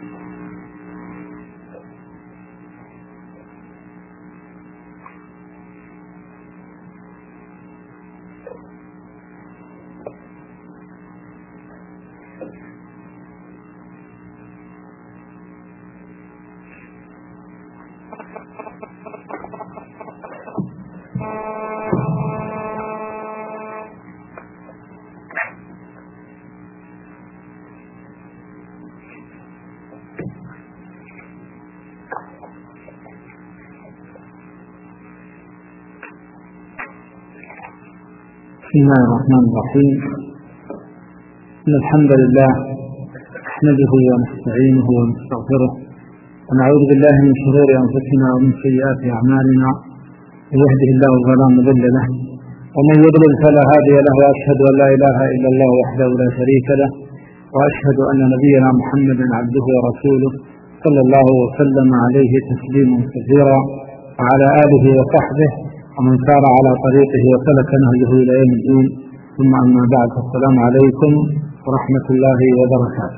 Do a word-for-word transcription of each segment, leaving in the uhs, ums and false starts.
بسم الله الرحمن الرحيم. إن الحمد لله نحمده ونستعينه ونستغفره ونعوذ بالله من شرور أنفسنا ومن سيئات أعمالنا، من يهده الله فلا مضل له ومن يضلل فلا هادي له، وأشهد أن لا إله إلا الله وحده لا شريك له، وأشهد أن نبينا محمدا عبده ورسوله صلى الله وسلم عليه تسليما كثيرا، وعلى آله وصحبه ومن سار على طريقه وسلك نهجه إلى يوم الدين. ثم أما بعد، السلام عليكم ورحمة الله وبركاته.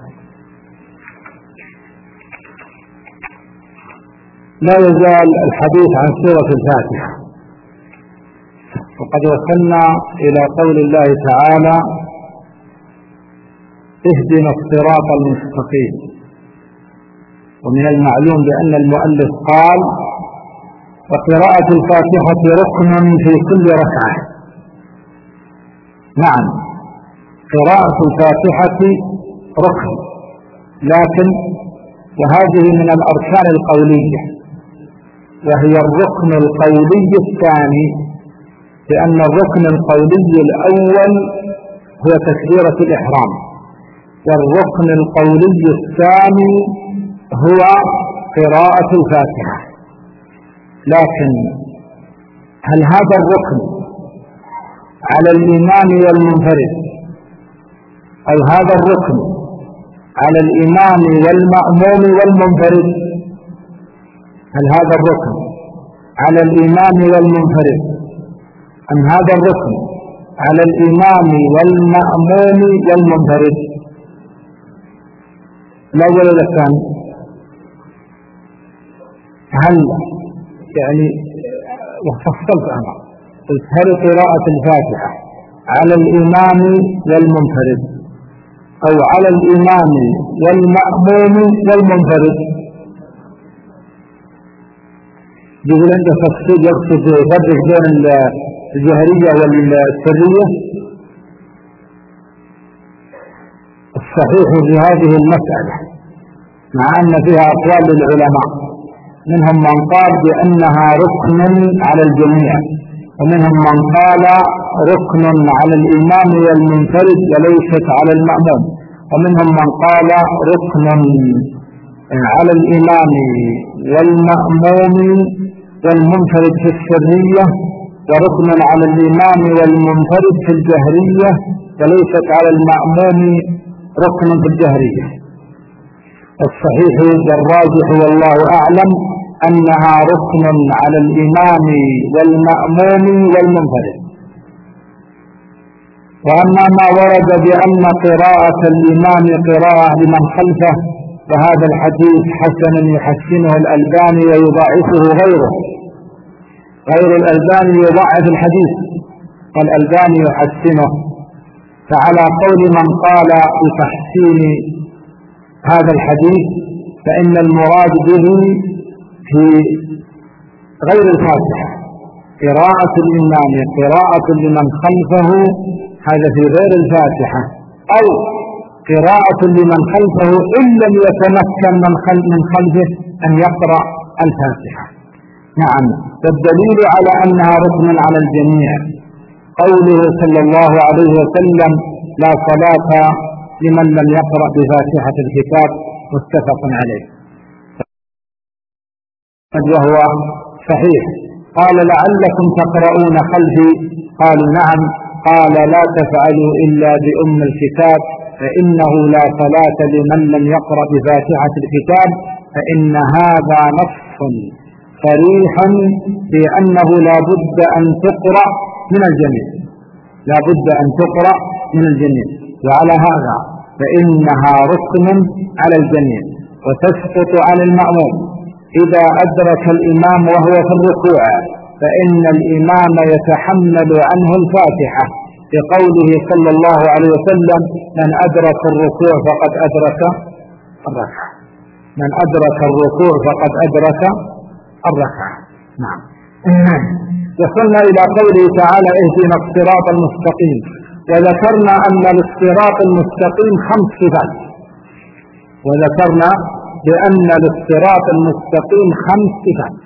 لا يزال الحديث عن سورة الفاتحة، وقد وصلنا إلى قول الله تعالى: اهدنا الصراط المستقيم. ومن المعلوم بأن المؤلف قال: وقراءة الفاتحة ركن في كل ركعة. نعم، قراءة الفاتحة ركن، لكن وهذه من الأركان القولية، وهي الركن القولي الثاني، لأن الركن القولي الأول هو تكبيرة الإحرام، والركن القولي الثاني هو قراءة الفاتحة. لكن هل هذا الركن على الإمام والمنفرد، أو هذا الركن على الإمام والمأموم والمنفرد؟ هل هذا الركن على الإمام والمنفرد، أم هذا الركن على الإمام والمأموم والمنفرد؟ الأول ولا الثاني؟ هل يعني وفصلت أنا قلت: هل قراءة الفاتحة على الإمام والمنفرد، أو على الإمام والمأموم والمنفرد؟ يقول عند تفصيل يقصد يفرق بين الجهرية والسرية. الصحيح في هذه المسألة، مع أن فيها أقوال للعلماء، منهم من قال بأنها ركن على الجميع، ومنهم من قال ركن على الإمام والمنفرد وليست على المأموم، ومنهم من قال ركن على الإمام والمأموم والمنفرد في السرية، وركن على الإمام والمنفرد في الجهرية، وليست على المأموم ركن في الجهرية. الصحيح والراجح والله أعلم أنها ركن على الإمام والمأموم والمنفرد. وأما ما ورد بأن قراءة الإمام قراءة لمن خلفه، فهذا الحديث حسن يحسنه الألباني ويضاعفه غيره. غير الألباني يضاعف الحديث، والألباني يحسنه. فعلى قول من قال بتحسين هذا الحديث، فإن المراد به في غير الفاتحة قراءة الإمام قراءة لمن خلفه، هذا في غير الفاتحة، أو قراءة لمن خلفه إن لم يتمكن من خلفه أن يقرأ الفاتحة. نعم، والدليل على أنها ركن على الجميع قوله صلى الله عليه وسلم: لا صلاة لمن لم يقرأ بفاتحة الكتاب، متفق عليه، وهو صحيح. قال: لعلكم تقرؤون خلفي؟ قالوا: نعم. قال: لا تفعلوا إلا بأم الكتاب، فإنه لا صلاة لمن لم يقرأ بفاتحة الكتاب، فإن هذا نص صريح في أنه لا بد أن تقرأ من الجميع، لا بد أن تقرأ من الجميع. وعلى هذا فإنها ركن على الجميع. وتسقط عن المأموم إذا أدرك الإمام وهو في الركوع، فإن الإمام يتحمل عنه الفاتحة بقوله صلى الله عليه وسلم: من أدرك الركوع فقد أدرك الركعة. من أدرك الركوع فقد أدرك الركعة. نعم. وصلنا إلى قوله تعالى: اهدنا الصراط المستقيم. وذكرنا أن للصراط المستقيم خمس صفات، وذكرنا بأن للصراط المستقيم خمس صفات: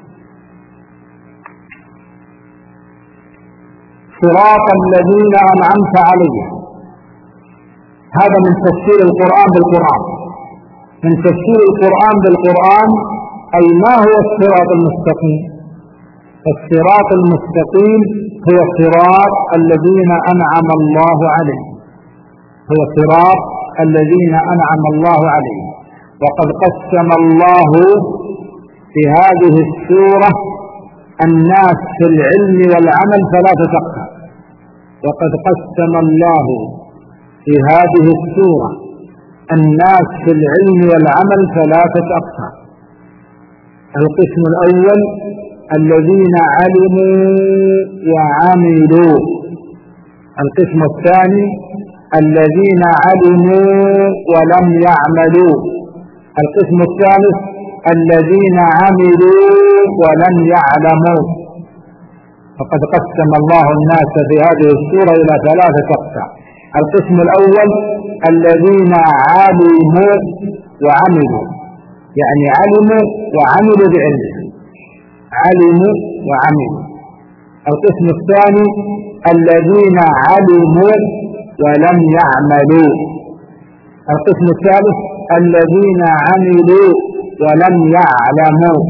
صراط الذين أنعمت عليهم. هذا من تفسير القرآن بالقرآن، من تفسير القرآن بالقرآن. أي ما هو الصراط المستقيم؟ الصراط المستقيم هو صراط الذين أنعم الله عليهم، هو صراط الذين أنعم الله عليهم. وقد قسم الله في هذه السورة الناس في العلم والعمل ثلاثة أقسام. وقد قسم الله في هذه السورة الناس في العلم والعمل ثلاثة أقسام: القسم الأول الذين علموا وعملوا، القسم الثاني الذين علموا ولم يعملوا، القسم الثالث الذين عملوا ولم يعلموا. فقد قسم الله الناس في هذه السورة إلى ثلاثة أقسام: القسم الأول الذين علموا وعملوا، يعني علموا وعملوا بعلمهم، علموا وعملوا. القسم الثاني الذين علموا ولم يعملوا. القسم الثالث الذين عملوا ولم يعلموا.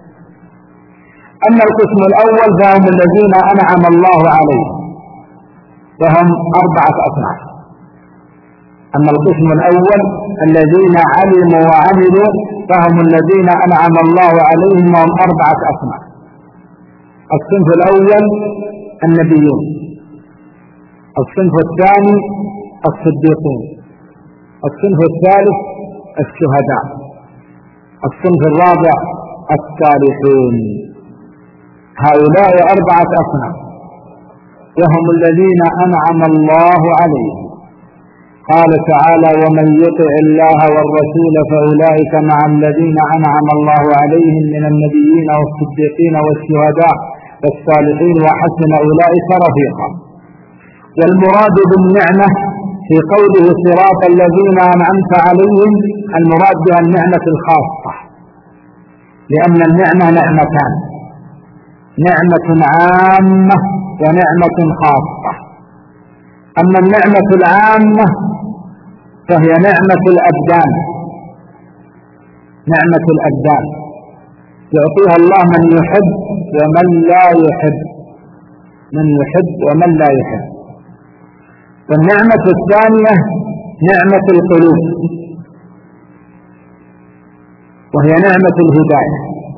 أما القسم الأول فهم الذين أنعم الله عليهم، وهم أربعة أصناف. أما القسم الأول الذين علموا وعملوا فهم الذين أنعم الله عليهم، وهم أربعة أصناف. الصنف الأول النبيون، الصنف الثاني الصديقون، الصنف الثالث الشهداء، الصنف الرابع الصالحون. هؤلاء أربعة أصناف، وهم الذين أنعم الله عليهم. قال تعالى: ومن يطع الله والرسول فأولئك مع الذين أنعم الله عليهم من النبيين والصديقين والشهداء والصالحين وحسن أولئك رفيقا. والمراد بالنعمة في قوله صراط الذين أنعمت عليهم، المراد بها النعمة الخاصة، لأن النعمة نعمتان: نعمة عامة ونعمة خاصة. أما النعمة العامة فهي نعمة الأبدان، نعمة الأبدان يعطيها الله من يحب ومن لا يحب، من يحب ومن لا يحب. والنعمة الثانية نعمة القلوب، وهي نعمة الهداية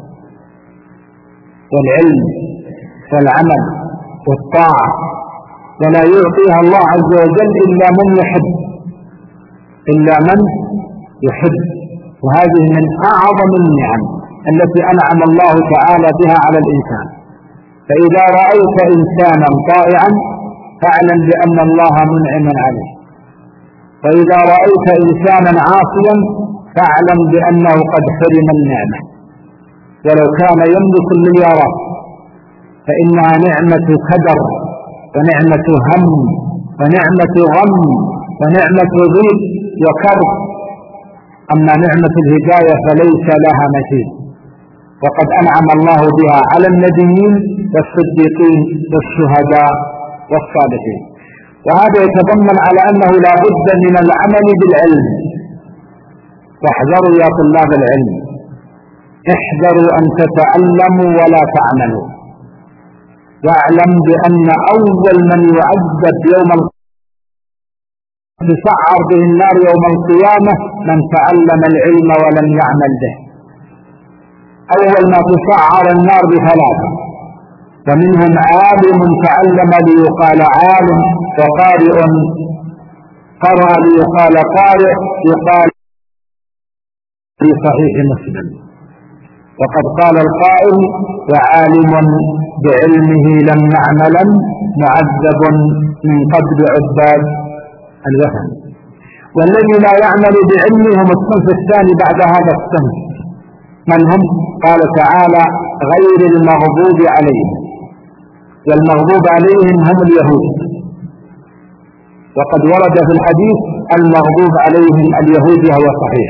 والعلم والعمل والطاعة، ولا يعطيها الله عز وجل إلا من يحب، إلا من يحب. وهذه من أعظم النعم التي أنعم الله تعالى بها على الإنسان. فإذا رأيت إنسانا طائعا فاعلم بأن الله منعم عليه، وإذا رأيت إنسانا عاصيا فاعلم بأنه قد حرم النعمة، ولو كان يملك المليارات، فإنها نعمة كدر ونعمة هم ونعمة غم ونعمة ضيق وكرب. أما نعمة الهداية فليس لها مثيل، وقد أنعم الله بها على النبيين والصديقين والشهداء والصالحين. وهذا يتضمن على أنه لا بد من العمل بالعلم. واحذروا يا طلاب العلم، احذروا أن تتعلموا ولا تعملوا. واعلم بأن أول من يعذب يوم القيامة تسعر به النار يوم القيامة من تعلم العلم ولم يعمل به. أول ما تسعر النار بثلاثة، فمنهم عالم تعلم ليقال عالم، وقارئ قرأ ليقال قارئ، يقال في صحيح مسلم. وقد قال القائل: وعالم بعلمه لم يعملا معذب من قبل عباد الوثن. والذي لا يعمل بعلمه هم الصنف الثاني بعد هذا الصنف. من هم؟ قال تعالى: غير المغضوب عليهم. والمغضوب عليهم هم اليهود. وقد ورد في الحديث: المغضوب عليهم اليهود، وهو صحيح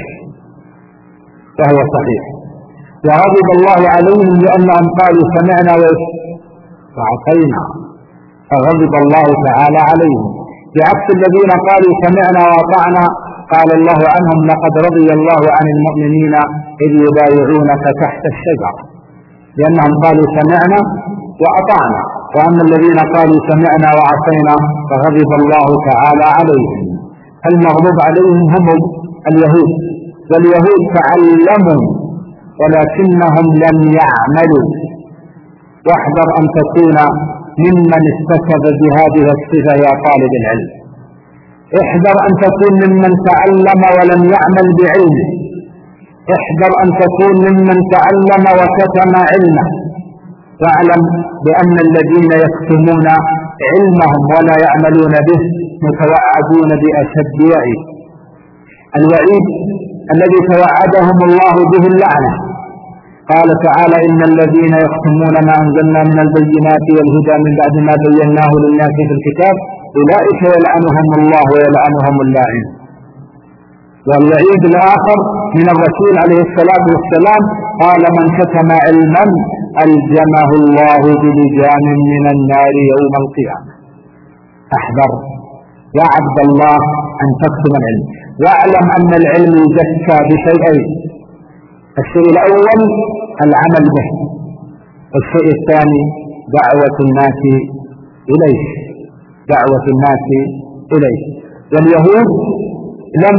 فهو صحيح. وغضب الله عليهم لأنهم قالوا سمعنا وعصينا، فغضب الله تعالى عليهم، بعكس الذين قالوا سمعنا وأطعنا قال الله عنهم: لقد رضي الله عن المؤمنين إذ يبايعونك تحت الشجرة، لأنهم قالوا سمعنا وأطعنا. وأما الذين قالوا سمعنا وعصينا فغضب الله تعالى عليهم. المغضوب عليهم هم اليهود. واليهود تعلموا ولكنهم لم يعملوا. واحذر أن تكون ممن استفاد بهذه الصفة يا طالب العلم. احذر أن تكون ممن تعلم ولم يعمل بعلمه. احذر أن تكون ممن تعلم وكتم علمه. واعلم بأن الذين يكتمون علمهم ولا يعملون به متوعدون بأشد وعيد. الوعيد الذي توعدهم الله به اللعنة. قال تعالى: إن الذين يكتمون ما أنزلنا من البينات والهدى من بعد ما بيناه للناس في الكتاب أولئك يلعنهم الله ويلعنهم اللاعن. والوعيد الآخر من الرسول عليه الصلاة والسلام قال: من كتم علما ألجمه الله بلجام من النار يوم القيامة. احذر يا عبد الله أن تكتم العلم، واعلم أن العلم يزكى بشيئين: الشيء الأول العمل به، والشيء الثاني دعوة الناس إليه دعوة الناس إليه. واليهود لم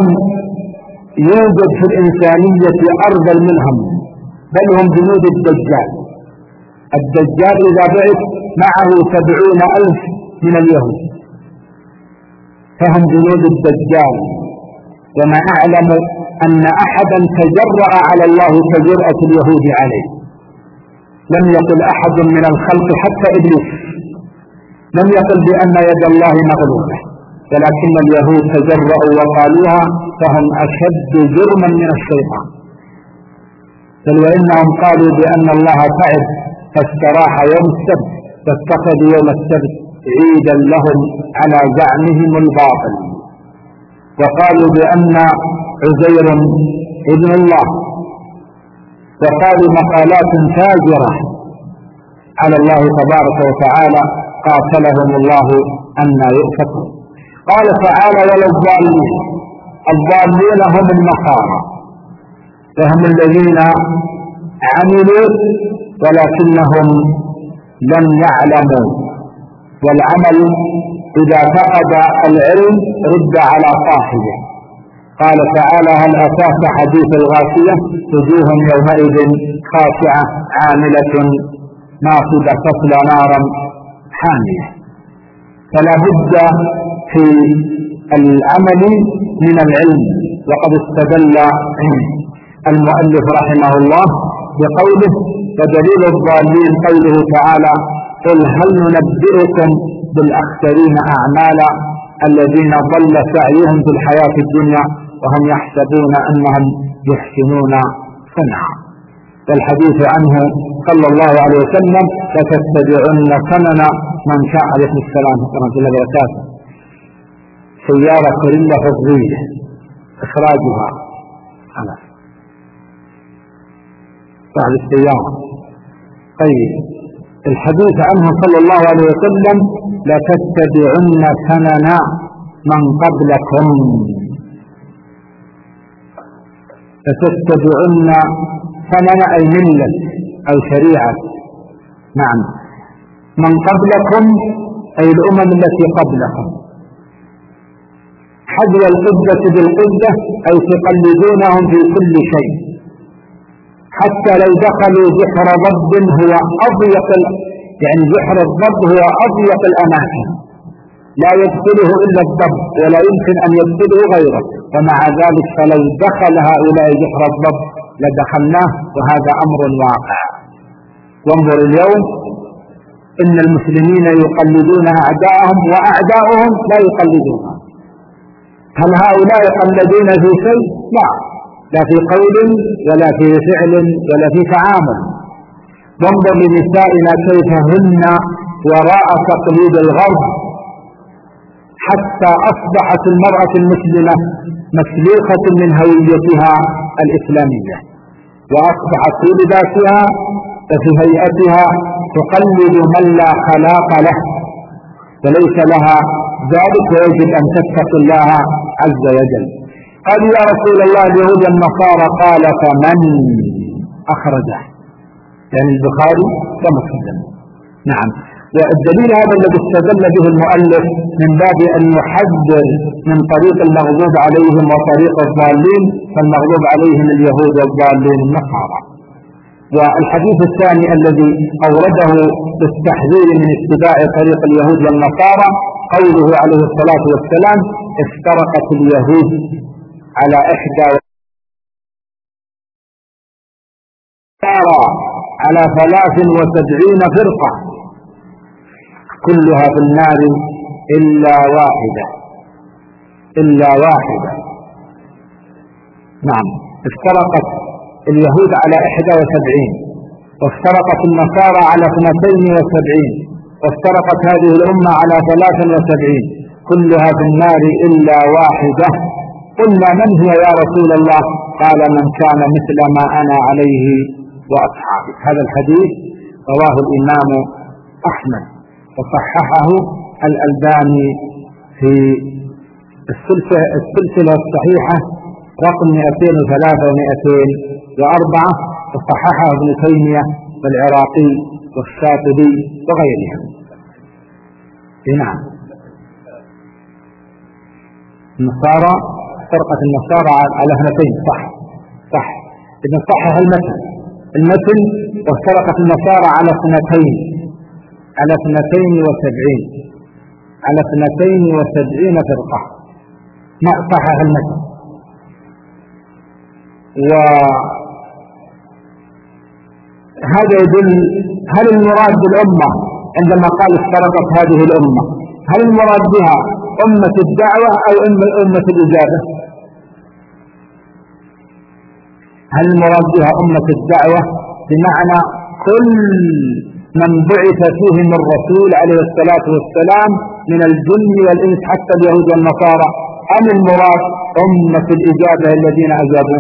يوجد في الإنسانية أرذل منهم، بل هم جنود الدجال. الدجال إذا بعث معه سبعون ألف من اليهود، فهم جنود الدجال. وما أعلم أن أحدا تجرأ على الله كجرأة اليهود عليه. لم يقل أحد من الخلق حتى إبليس لم يقل بأن يد الله مغلولة، ولكن اليهود تجرأوا وقالوها، فهم أشد جرما من الشيطان. بل وإنهم قالوا بأن الله تعب فاستراح يوم السبت، فاتخذوا يوم السبت عيدا لهم على زعمهم الباطل. وقالوا بأن عزير ابن الله، وقالوا مقالات فاجرة على الله تبارك وتعالى، قاتلهم الله أن يؤفكون. قال تعالى: ولا الضالين. الضالين هم النصارى، فهم الذين عملوا ولكنهم لم يعلموا. والعمل إذا فقد العلم رد على صاحبه. قال تعالى: هل أتاك حديث الغاشية وجوه يومئذ خاشعة عاملة ناصبة تصلى نارا حامية. فلا بد في العمل من العلم. وقد استدل المؤلف رحمه الله بقوله: ودليل الضالين قوله تعالى: قل هل ننبئكم بالأخسرين أعمالا الذين ضل سعيهم في الحياة الدنيا وهم يحسبون أنهم يحسنون صنعا. والحديث عنه صلى الله عليه وسلم: لتتبعن سنن من كان عليه السلام ورحمة الله وبركاته. سيارة كوريلا فضية إخراجها خلاص بعد السيارة. طيب، الحديث عنه صلى الله عليه وسلم: لتتبعن سنن من قبلكم. لتتبعن سنن أي ملة أو شريعة. نعم، من قبلكم أي الأمم التي قبلكم. حذو القدة بالقدة أي تقلدونهم في كل شيء، حتى لو دخلوا جحر ضب هو أضيق، يعني جحر الضب هو أضيق الأماكن، لا يدخله إلا الضب ولا يمكن أن يدخله غيره، ومع ذلك فلو دخل هؤلاء جحر الضب لدخلناه، وهذا أمر واقع. وانظر اليوم إن المسلمين يقلدون أعداءهم وأعداؤهم لا يقلدونهم. هل هؤلاء يقلدون في شيء؟ لا، لا في قول ولا في فعل ولا في تعامل. وانظر لنسائنا كيف هن وراء تقليد الغرب، حتى أصبحت المرأة المسلمة مسلوخة من هويتها الإسلامية، وأصبحت في لباسها وفي هيئتها تقلد من لا خلاق له وليس لها ذلك، ويجب أن تتقي الله عز وجل. قال يا رسول الله اليهود النصارى، قال فمن أخرجه؟ يعني البخاري ومسلم. نعم، والدليل هذا الذي استدل به المؤلف من باب أن يحذر من طريق المغضوب عليهم وطريق الضالين، فالمغضوب عليهم اليهود والضالين النصارى. والحديث الثاني الذي أورده بالتحذير من اتباع طريق اليهود والنصارى قوله عليه الصلاة والسلام: افترقت اليهود على إحدى على ثلاث وسبعين فرقة كلها في النار إلا واحدة إلا واحدة نعم، افترقت اليهود على إحدى وسبعين، وافترقت النصارى على اثنتين وسبعين، وافترقت هذه الأمة على ثلاث وسبعين، كلها في النار إلا واحدة. قلنا من هي يا رسول الله؟ قال من كان مثل ما أنا عليه وأصحابي. هذا الحديث رواه الإمام أحمد وصححه الألباني في السلسلة الصحيحة رقم مئتين وثلاثة ومئتين وأربعة، وصححه ابن تيمية والعراقي والشاطبي وغيرهم. نعم، النصارى فرقة النصارى على اثنتين، صح صح إذن صحح المتن المتن وافترقت النصارى على اثنتين على اثنتين وسبعين على اثنتين وسبعين فرقة، ما صحح المتن. وهذا يدل، هل المراد بالأمة عندما قال افترقت هذه الأمة، هل المراد بها أمة الدعوة أو أمة الإجابة؟ هل المراد بها أمة الدعوة بمعنى كل من بعث فيهم الرسول عليه الصلاة والسلام من الجن والإنس حتى اليهود والنصارى، أم المراد أمة الإجابة الذين أجابوا؟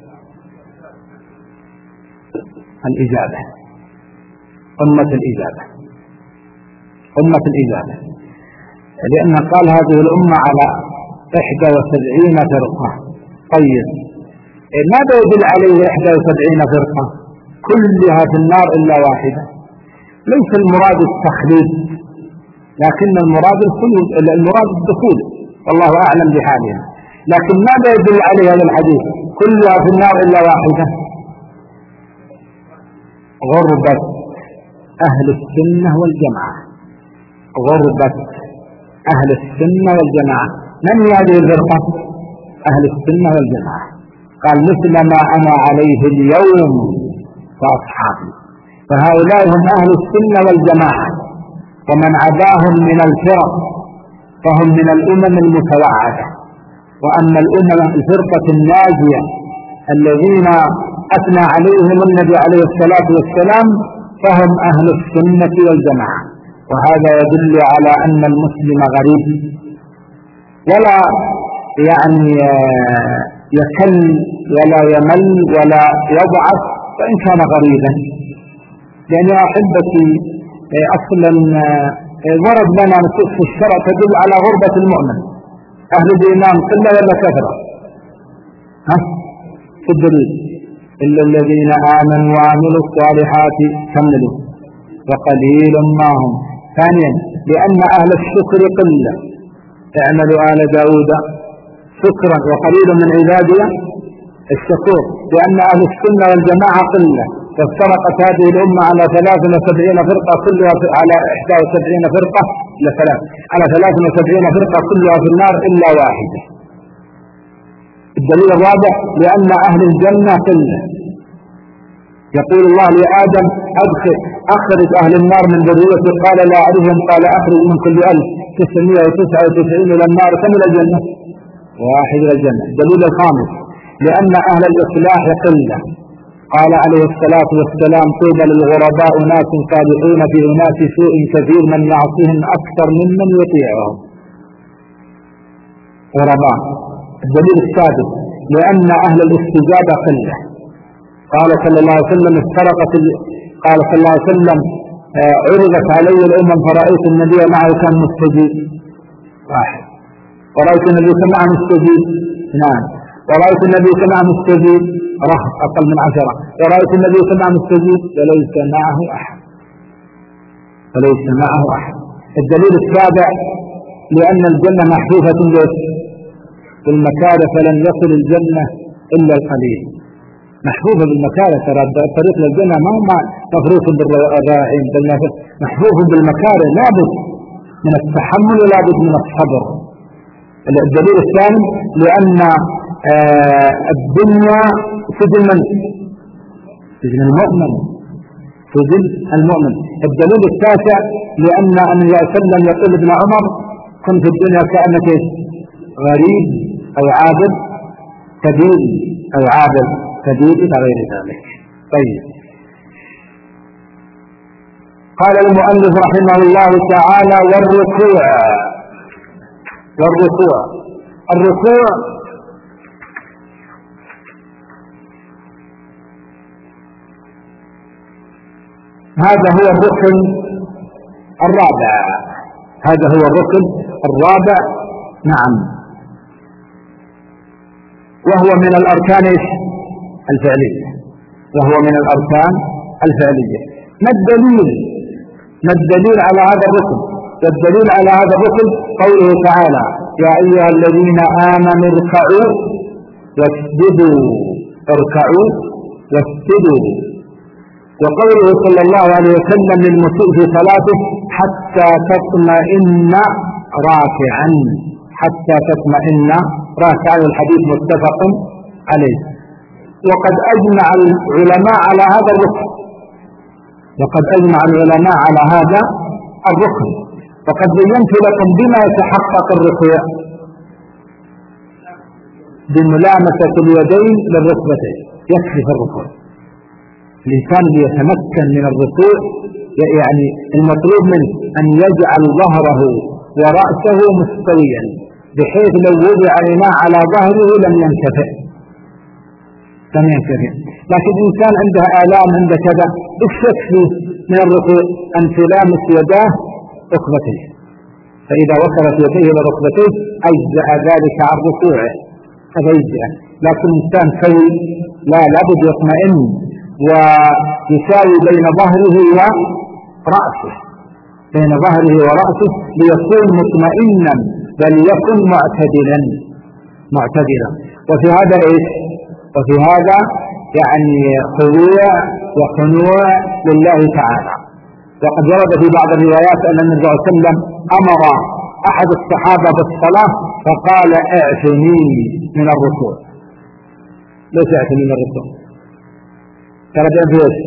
الإجابة، أمة الإجابة أمة الإجابة لأن قال هذه الأمة على إحدى وسبعين فرقة. طيب ماذا يدل عليه إحدى وسبعين فرقة؟ كلها في النار إلا واحدة. ليس المراد التخليد، لكن المراد الخلود، المراد الدخول، والله أعلم بحالها. لكن ماذا يدل عليه هذا الحديث؟ كلها في النار إلا واحدة. غربة أهل السنة والجماعة، غربة أهل السنة والجماعة. من هي هذه الفرقة؟ أهل السنة والجماعة. قال مثل ما أنا عليه اليوم وأصحابي، فهؤلاء هم أهل السنة والجماعة، ومن عداهم من الفرق فهم من الأمم المتوعدة. وأما الأمم الفرقة الناجية الذين أثنى عليهم النبي عليه الصلاة والسلام فهم أهل السنة والجماعة. وهذا يدل على أن المسلم غريب، ولا يعني يكل ولا يمل ولا يضعف وإن كان غريبا. لأن يا أحبتي أصلا ورد لنا نصوص في الشرع تدل على غربة المؤمن. أهل الإيمان قلة ولا كثرة؟ ها؟ في الدليل إلا الذين آمنوا وعملوا الصالحات كملوا وقليل ما هم. ثانيا لأن أهل الشكر قلة، اعملوا آل داود شكرا وقليل من عبادي الشكور. لأن أهل السنة والجماعة قلة، فافترقت هذه الأمة على ثلاث وسبعين فرقة كلها على إحدى وسبعين فرقة لا ثلاث على ثلاث وسبعين فرقة كلها في النار إلا واحدة. الدليل الرابع لأن أهل الجنة قلة. يقول الله لآدم أدخل أخرج أهل النار من ذريته، قال لا أعرفهم، قال أخرج من كل ألف تسعمائة وتسعة وتسعين إلى النار، كم إلى الجنة؟ واحد إلى الجنة. الدليل الخامس لأن أهل الإصلاح قلة. قال عليه الصلاة والسلام طوبى للغرباء أناس صالحون في أناس سوء كثير من يعصيهم أكثر ممن يطيعهم. غرباء. الدليل السادس لأن أهل الاستجابة قلة. قال صلى الله عليه وسلم افترقت ال... قال صلى الله عليه وسلم آه عرضت علي الأمم فرأيت النبي معه كان مستجيب واحد، ورأيت النبي سمع مستجيب اثنان، ورأيت النبي سمع مستجيب رهط أقل من عشرة، ورأيت النبي سمع مستجيب فليس معه أحد فليس معه أحد. الدليل السابع لأن الجنة محفوفة بالمكاره، فلن يصل الجنة إلا القليل. محفوفة بالمكاره، ترى الطريق للجنة ما هو مفروض بالرائعين، بل محفوظ بالمكاره، لابد من التحمل ولابد من الصبر. الدليل الثاني لأن آه الدنيا سجن من؟ سجن المؤمن سجن المؤمن. الدليل التاسع لأن النبي صلى الله عليه وسلم يقول ابن عمر كن في الدنيا كأنك غريب أو عابد سبيل أو عابد سبيل إلى غير ذلك. طيب، قال المؤلف رحمه الله تعالى والركوع والركوع الركوع هذا هو الركن الرابع هذا هو الركن الرابع نعم، وهو من الأركان الفعلية وهو من الأركان الفعلية. ما الدليل ما الدليل على هذا الركن؟ والدليل على هذا الركن قوله تعالى يا أيها الذين آمنوا اركعوا واسجدوا اركعوا واسجدوا، وقوله صلى الله عليه وسلم للمسيء في صلاته حتى تطمئن راكعا حتى تطمئن راكعا، الحديث متفق عليه. وقد أجمع العلماء على هذا الركن وقد أجمع العلماء على هذا الركن وقد بينت لكم بما يتحقق الركوع: بملامسة اليدين للركبتين، يكفي في الركوع. الإنسان ليتمكن من الركوع يعني المطلوب منه أن يجعل ظهره ورأسه مستويا بحيث لو وضع الماء على ظهره لم ينكفئ لم ينكفئ لكن الإنسان عنده آلام عنده كذا، ايش يكفي من الركوع؟ أن تلامس يداه ركبتيه، فإذا وصلت يديه إلى ركبتيه أجزأ ذلك عن ركوعه فيجزأ. لكن الإنسان سوي لا لابد يطمئن ويساوي بين ظهره ورأسه بين ظهره ورأسه ليكون مطمئنا بل يكن معتدلا معتدلا وفي هذا ايش؟ وفي هذا يعني خضوع وخنوع لله تعالى. وقد ورد في بعض الروايات أن النبي صلى الله عليه وسلم أمر أحد الصحابة بالصلاة فقال اعفني من الركوع. ليش اعفني من الركوع؟ ترى بأن في ايش؟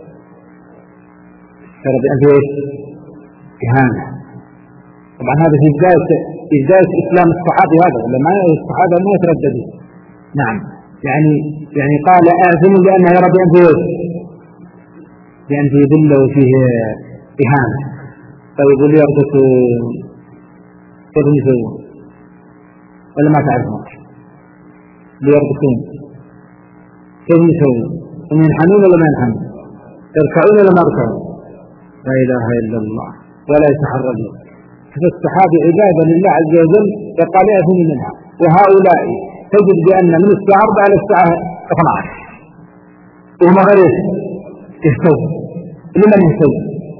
ترى بأن في ايش؟ إهانة. طبعا هذا في بداية في بداية إسلام الصحابي هذا، ولا ما الصحابة ما يترددوا. نعم، يعني يعني قال اعفني لأنه يرى بأن في ايش؟ بأن فيه ذلة وفيه إهانة. طيب اللي يربطوا كيف يسوون؟ ولا ما تعرفون؟ اللي يربطون كيف يسوون؟ هم ينحنون ولا ما ينحنون؟ يركعون ولا ما يركعون؟ لا إله إلا الله ولا يتحرجون. فالصحابة عبادة لله عز وجل يقال يأثم منها، وهؤلاء تجد بأن من الساعة أربعة إلى الساعة اثنتي عشرة وهم غير يستوي. لمن يستوي؟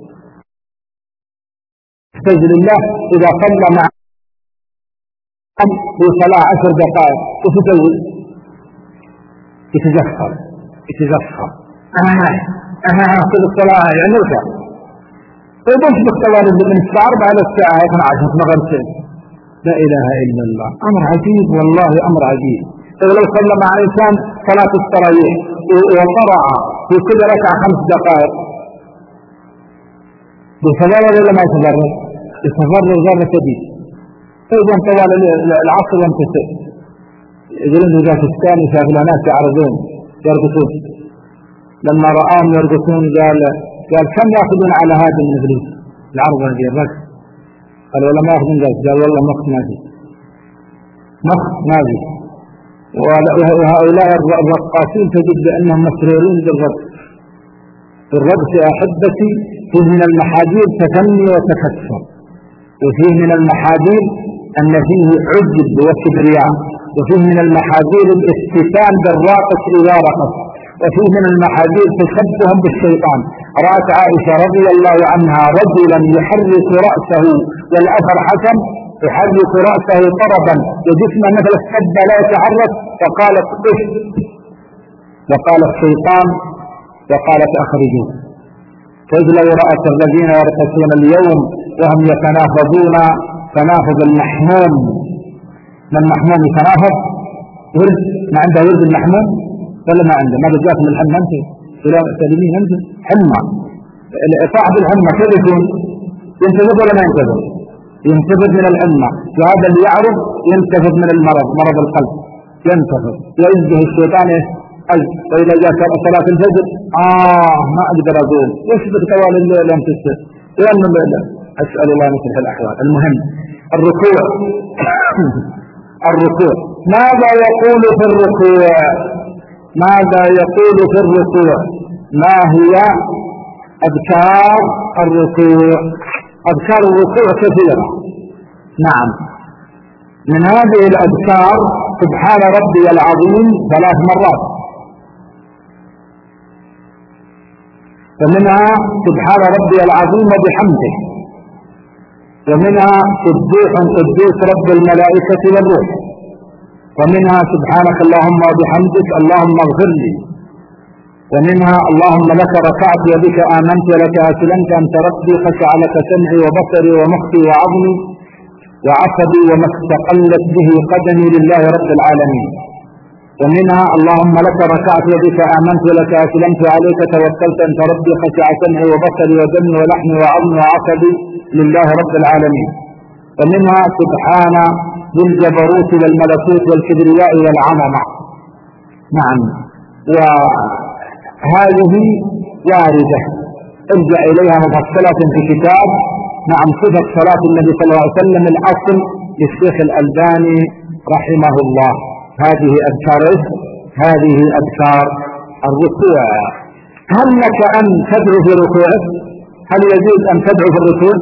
يستوي لله. إذا صلى مع في صلاة عشر دقائق وتسوي يتجفر يتجفر أها أها كل الصلاة يعني نرجع ويبوش بالصلاة من الساعة أربعة إلى الساعة اثنتي عشرة مغرب. لا إله إلا الله، أمر عجيب والله أمر عجيب. ولو صلى مع إنسان صلاة التراويح وقرأ في كل ركعة خمس دقائق يتضرر ولا ما يتضرر؟ يتضرر ضرر شديد. فإذا طوال العصر ينتسب يقولون ذاك الثاني شاف الناس يعرضون يرقصون، لما رآهم يرقصون قال قال كم يأخذون على هذا من فلوس العرض هذه الرقص؟ قال والله ما يأخذون ذلك. قال والله مخ نازل مخ نازل. وهؤلاء الرقاصين تجد بأنهم مسرورين بالرقص. الرقص يا أحبتي فيه من المحاذير تثني وتكسر، وفيه من المحاذير أن فيه عجب وكبرياء، وفيه من المحاذير الاستثان بالراقص إذا رقص، وفيه من المحاذير تشبهم بالشيطان. رأت عائشة رضي الله عنها رجلا يحرك رأسه والأثر حسن يحرك رأسه طربا وجسمه مثل السبة لا يتحرك، فقالت اف، وقال الشيطان، وقالت أخرجوه. فإذ لو رأت الذين يرقصون اليوم وهم يتنافضون تنافض المحموم. من المحموم يتنافض ورد، ما عنده ورد المحموم ولا ما عنده؟ ما بجاك من الحمى أنت ولا سلمين أنت حمى. صاحب الحمى كيف يكون؟ ينتفض ولا ما ينتفض؟ ينتفض من الحمى. وهذا اللي يعرف ينتفض من المرض، مرض القلب ينتفض. وينزه الشيطان قلب. وإذا جاء صلاة الفجر آه ما أقدر أقول يثبت طوال الليل أن تسبح لأن أسأل الله مثل الأحوال. المهم الركوع الركوع ماذا يقول في الركوع؟ ماذا يقول في الركوع؟ ما هي أذكار الركوع؟ أذكار الركوع كثيرة. نعم، من هذه الأذكار سبحان ربي العظيم ثلاث مرات، ومنها سبحان ربي العظيم وبحمده، ومنها سبوح قدوس رب الملائكة والروح، ومنها سبحانك اللهم وبحمدك اللهم اغفر لي، ومنها اللهم لك ركعت وبك آمنت ولك أسلمت أنت ربي خشع لك سمعي وبصري ومخي وعظمي وعصبي وما استقلت به قدمي لله رب العالمين، ومنها اللهم لك ركعت وبك آمنت ولك أسلمت وعليك توكلت أنت ربي خشع سمعي وبصري ودمي ولحمي وعظمي وعصبي لله رب العالمين، ومنها سبحان ذي الجبروت والملكوت والكبرياء والعظمة. نعم، وهذه واردة ارجع إليها مفصلة في كتاب نعم صفة صلاة النبي صلى الله عليه وسلم الأصل للشيخ الألباني رحمه الله. هذه أذكار هذه أذكار الركوع. هل لك أن تدعو في ركوعك؟ هل يجوز أن تدعو في الركوع؟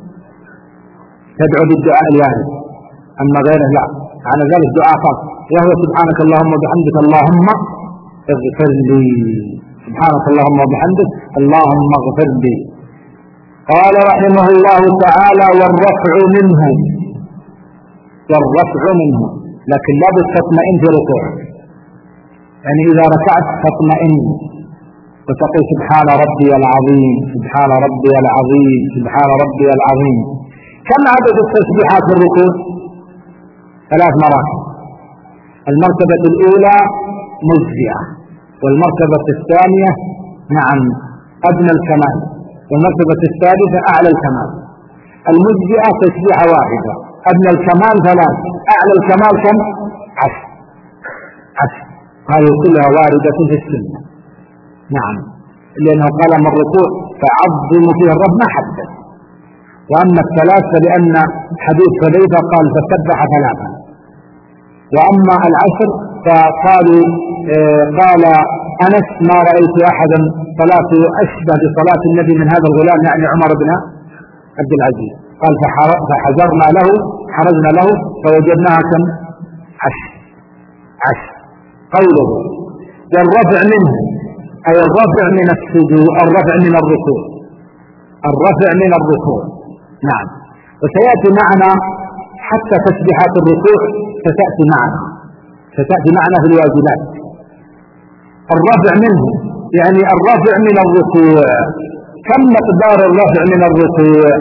تدعو بالدعاء الوارد، أما غيره لا. على ذلك دعاء خاص وهو سبحانك اللهم وبحمدك اللهم اغفر لي. سبحانك اللهم وبحمدك اللهم اغفر لي. قال رحمه الله تعالى والرفع منه، والرفع منه، لكن لا بد تطمئن في ركوعك. يعني إذا ركعت تطمئن وتقول سبحان ربي العظيم سبحان ربي العظيم سبحان ربي العظيم. كم عدد التسبيحات في الركوع؟ ثلاث مراتب. المرتبة الأولى مجزئة، والمرتبة الثانية نعم أدنى الكمال، والمرتبة الثالثة أعلى الكمال. المجزئة تسبيحة واحدة، أدنى الكمال ثلاث، أعلى الكمال كم؟ عشر. عشر هذه كلها واردة في السنة. نعم، لأنه قال من الركوع فعظموا فيه الرب ما حدث. وأما الثلاثة لأن حديث حذيفة قال فسبح ثلاثا. وأما العشر فقالوا آه قال أنس ما رأيت أحدا صلاته أشبه بصلاة النبي من هذا الغلام، يعني عمر بن عبد العزيز. قال فحجرنا له حرزنا له فوجدناها كم؟ عشر. عشر. قوله والرفع منه أي الرفع من السجود، الرفع من الركوع، الرفع من الركوع. نعم، وسيأتي معنا حتى تسبيحات الركوع ستأتي معنا ستأتي معنا في الواجبات. الرفع منه يعني الرفع من الركوع. كم مقدار الرفع من الركوع؟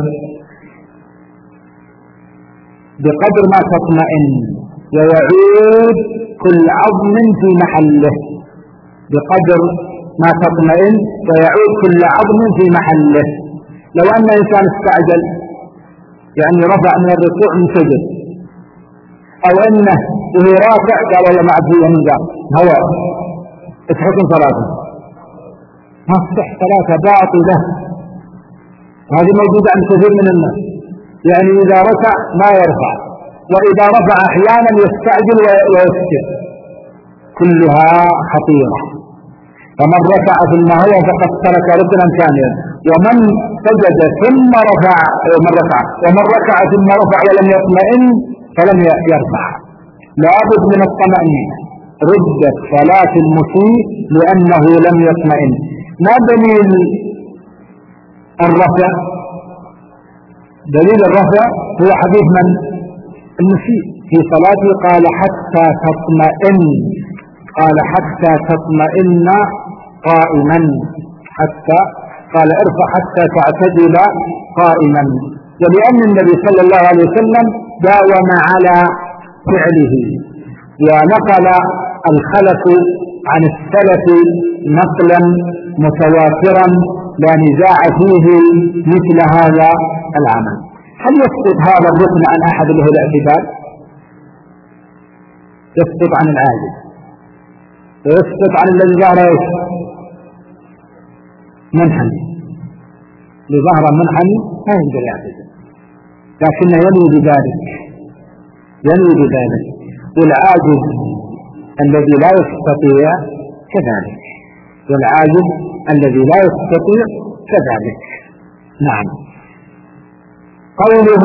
بقدر ما تطمئن ويعود كل عظم في محله بقدر ما تطمئن ويعود كل عظم في محله. لو أن إنسان استعجل يعني رفع من الركوع من سجد، أو أنه وهو رافع قال والله ما عبديه من قال هو اتحكم صلاته، ما تصح صلاته باطلة. هذه موجودة عند كثير من الناس، يعني إذا ركع ما يرفع، وإذا رفع أحيانا يستعجل ويسكت، كلها خطيرة. فمن رفع ثم هو فقد ترك ركنا كاملا، ومن سجد ثم رفع ومن رفع ومن ركع ثم رفع ولم يطمئن فلم يرفع. لابد من الطمأنينة. ردت صلاة المسيء لأنه لم يطمئن. ما دليل الرفع؟ دليل الرفع هو حديث من المسيء في صلاته قال حتى تطمئن، قال حتى تطمئن قائما، حتى قال ارفع حتى تعتدل قائما. ولأن النبي صلى الله عليه وسلم داوم على فعله، ونقل الخلف عن السلف نقلا متواترا لا نزاع فيه مثل هذا العمل. هل يسقط هذا الركن عن أحد له الاعتدال؟ يسقط عن العاجز، ويسقط عن الذي ظهر منحني، لظهر منحني لا يقدر يعتدل، لكنه ينوي بذلك، ينوي بذلك. والعاجز الذي لا يستطيع كذلك، والعاجز الذي لا يستطيع كذلك. نعم. قوله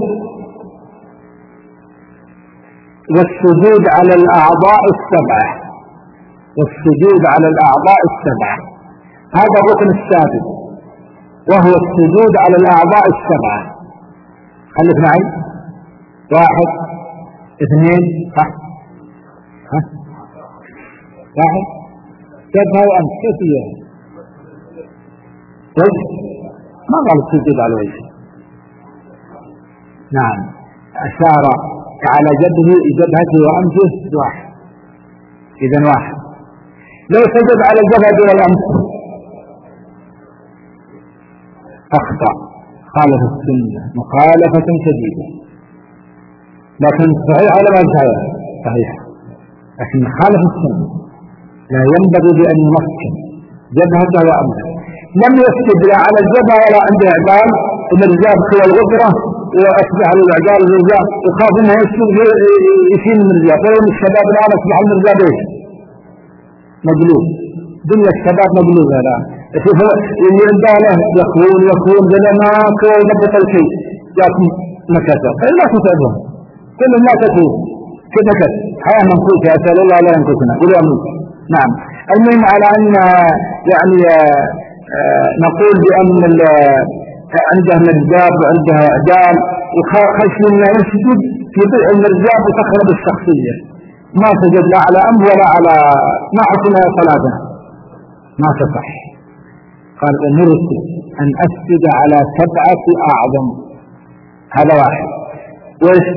والسجود على الأعضاء السبعة، والسجود على الأعضاء السبعة هذا الركن السادس، وهو السجود على الأعضاء السبعة. خليك معي، واحد اثنين ها ها واحد جبهة وأنف، كيف هي؟ وجه، ما قال السجود على الوجه. نعم، أشار على جبهه جبهته وأنفه واحد، إذن واحد. لو سجد على الجبهة والأنف أخطأ، خالف السنة مخالفة شديدة. لكن صحيح على ما صحيح صحيح، لكن خالف السنة. لا ينبغي بأن يمكن جبهته وأنفه. لم يسجد لا على الجبهة ولا عند إعدال المرزاب هو الغفرة، وأصبح للإعدال المرزاب وخاف أنه يسجد يشيل المرزاب. ولو الشباب الآن أصبح المرزاب إيش؟ مقلوب. دنيا الشباب مقلوب. هذا اللي عنده له يخون يخون ظلمات ونبت الشيء لكن مكسر، فلا تتعبهم كلهم لا تتوب كنكت حياة منفوسة. أسأل الله لا ينفسنا قولوا أمين. نعم. المهم على أن يعني نقول بأن عنده مرزاب وعنده إعدال وخشي أنه يسجد في ضيع المرزاب وتخرب الشخصية. ما سجد لا على أمر ولا على ما حكنا صلاته ما تصح. قال أمرت أن أسجد على سبعة أعظم. هذا واحد. وإيش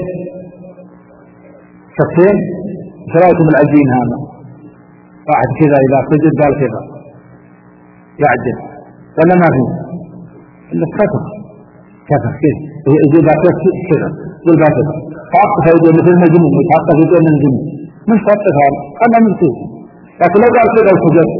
شخصين ثلاثة من العجين. هذا واحد كذا إذا سجد قال كذا يعجل ولا ما فيه إلا كفر كفر كذا يجي باكر كذا يقول باكر فأقف يديه مثل المجنون يتحقق يديه من الجنون مش فأقف هذا أنا من كذا. لكن لو قال كذا وسجد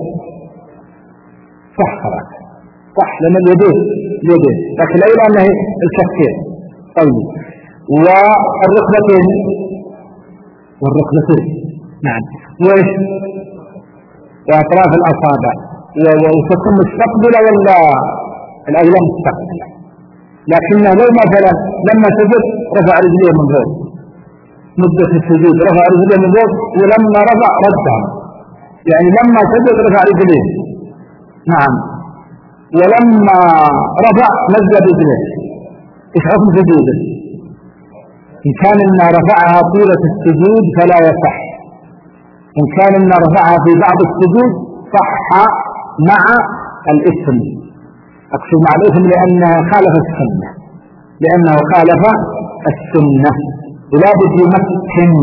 صح خلاص صح لأن اليدين اليدين، لكن لا إلا أنه الكفين. طيب والركبتين والركبتين نعم وإيش وأطراف الأصابع وتكون مستقبلة ولا الأيام مستقبلة. لكنه لو مثلا لما سجد رفع رجليه من فوق مدة السجود رفع رجليه من فوق، ولما رفع ردها، يعني لما سجد رفع رجليه نعم، ولما رفع نزل رجليه. ايش حكم سجوده؟ إن كان إن رفعها طيلة السجود فلا يصح، إن كان إن رفعها في بعض السجود صح مع الإثم. أقصد مع الإثم لأنه خالف السنة، لأنه خالف السنة. ولا بد يمكن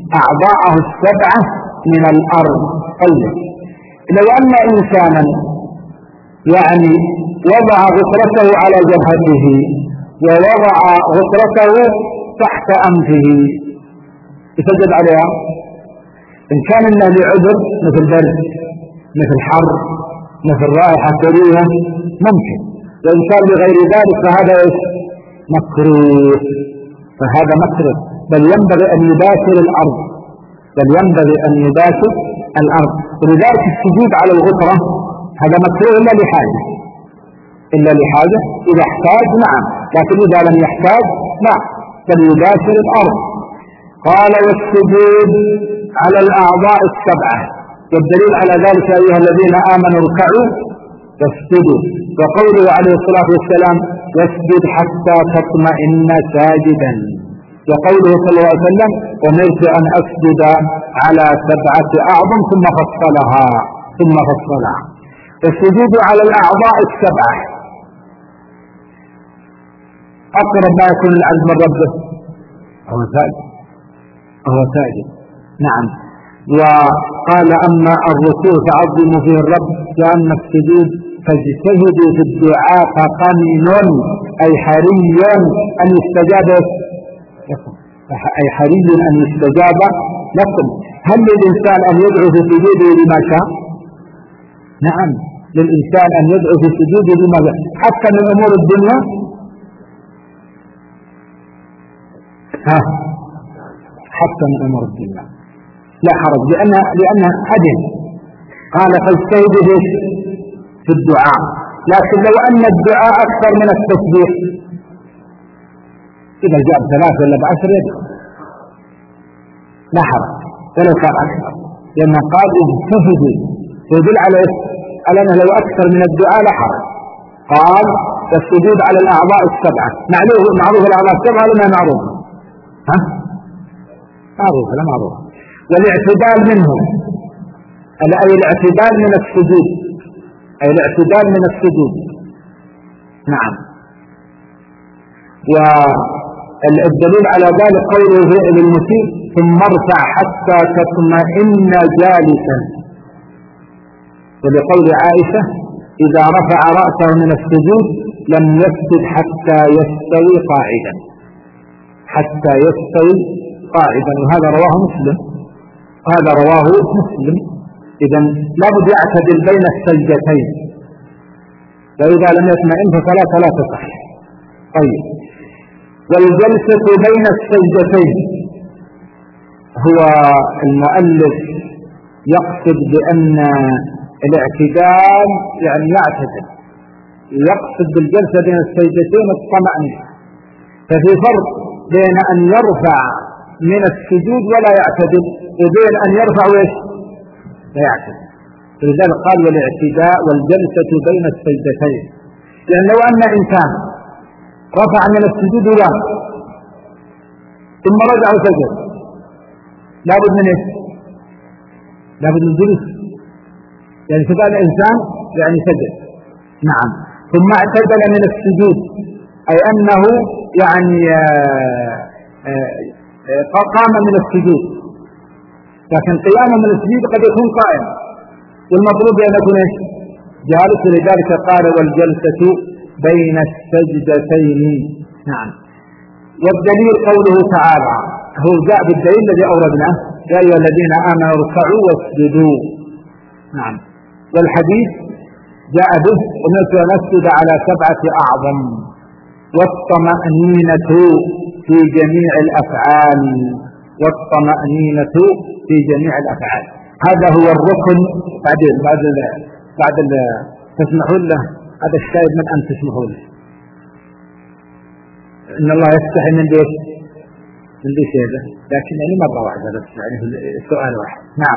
أعضاءه السبعة من الأرض. طيب لو أن إنسانا يعني وضع غطرته على جبهته ووضع غطرته تحت أنفه يسجد عليها؟ إن كان إنه لعذر مثل برد مثل حر مثل رائحة كريهة ممكن، وإن كان لغير ذلك فهذا مكروه، فهذا مكروه، بل ينبغي أن يباشر الأرض بل ينبغي أن يباشر الأرض. ولذلك السجود على الغطرة هذا مكروه إلا لحاجة إلا لحاجة إذا احتاج نعم، لكن إذا لم يحتاج لا، بل يباشر الأرض. قال والسجود على الأعضاء السبعة، والدليل على ذلك أيها الذين آمنوا اركعوا واسجدوا، وقوله عليه الصلاة والسلام واسجد حتى تطمئن ساجدا، وقوله صلى الله عليه وسلم أمرت أن أسجد على سبعة أعظم ثم فصلها ثم فصلها. السجود على الأعضاء السبعة أقرب ما يكون العبد من ربه هو ساجد هو ساجد نعم. وقال أما الركوع فعظموا فيه الرب، وأما السجود فاجتهدوا في الدعاء فقمن أي حري أن يستجاب لكم أي حري أن يستجاب لكم. هل للإنسان أن يدعو في سجوده لما شاء؟ نعم للإنسان أن يدعو في سجوده لما شاء حتى من أمور الدنيا. ها حتى من أمور الدنيا لا حرج، لأن لأنها أدن. قال فاجتهدوا في الدعاء، لكن لو أن الدعاء أكثر من التسبيح إذا جاء بثلاثة ولا بعشر يدعو لا حرج ولو كان أكثر، لأنه قال اجتهدوا يدل على على أنه لو أكثر من الدعاء لا حرج. قال السجود على الأعضاء السبعة، معروف معروف الأعضاء السبعة لما معروف ها معروف لا معروف. والاعتدال منهم أي الاعتدال من السجود أي الاعتدال من السجود نعم. والدليل على ذلك قوله للمسيء ثم ارفع حتى تطمئن جالسا، ولقول عائشة إذا رفع رأسه من السجود لم يسجد حتى يستوي قاعدا حتى يستوي قاعدا وهذا رواه مسلم هذا رواه مسلم. إذن لابد يعتدل بين السجدتين، وإذا لم يطمئن فلا فلا تصح. طيب والجلسة بين السجدتين هو المؤلف يقصد بأن الاعتدال يعني يعتدل، يقصد بالجلسة بين السجدتين الطمأنينة، ففي فرق بين أن يرفع من السجود ولا يعتدل وبين أن يرفع ويش لا يعتدل. لذلك قال والاعتداء والجلسة بين السجدتين، لأن لو أن إنسان رفع من السجود لا ثم رجع وسجد لابد من إيش؟ لابد من جلوس، يعني سبق الإنسان يعني سجد نعم ثم اعتدل من السجود أي أنه يعني قام من السجود، لكن قيامه من السجود قد يكون قائم والمطلوب أن يكون إيش؟ جالس. لذلك قال والجلسة بين السجدتين نعم. والدليل قوله تعالى هو جاء بالدليل الذي أوردناه يا أيها الذين آمنوا اركعوا واسجدوا نعم. والحديث جاء به أمرت أن أسجد على سبعة أعظم والطمأنينة في جميع الأفعال والطمأنينة في جميع الأفعال. هذا هو الركن. بعد بعد بعد تسمحوا له هذا الشاهد من أن تسمحوا له إن الله يستحي من بيت من بيت هذا، لكن يعني مرة واحدة بس يعني سؤال واحد نعم.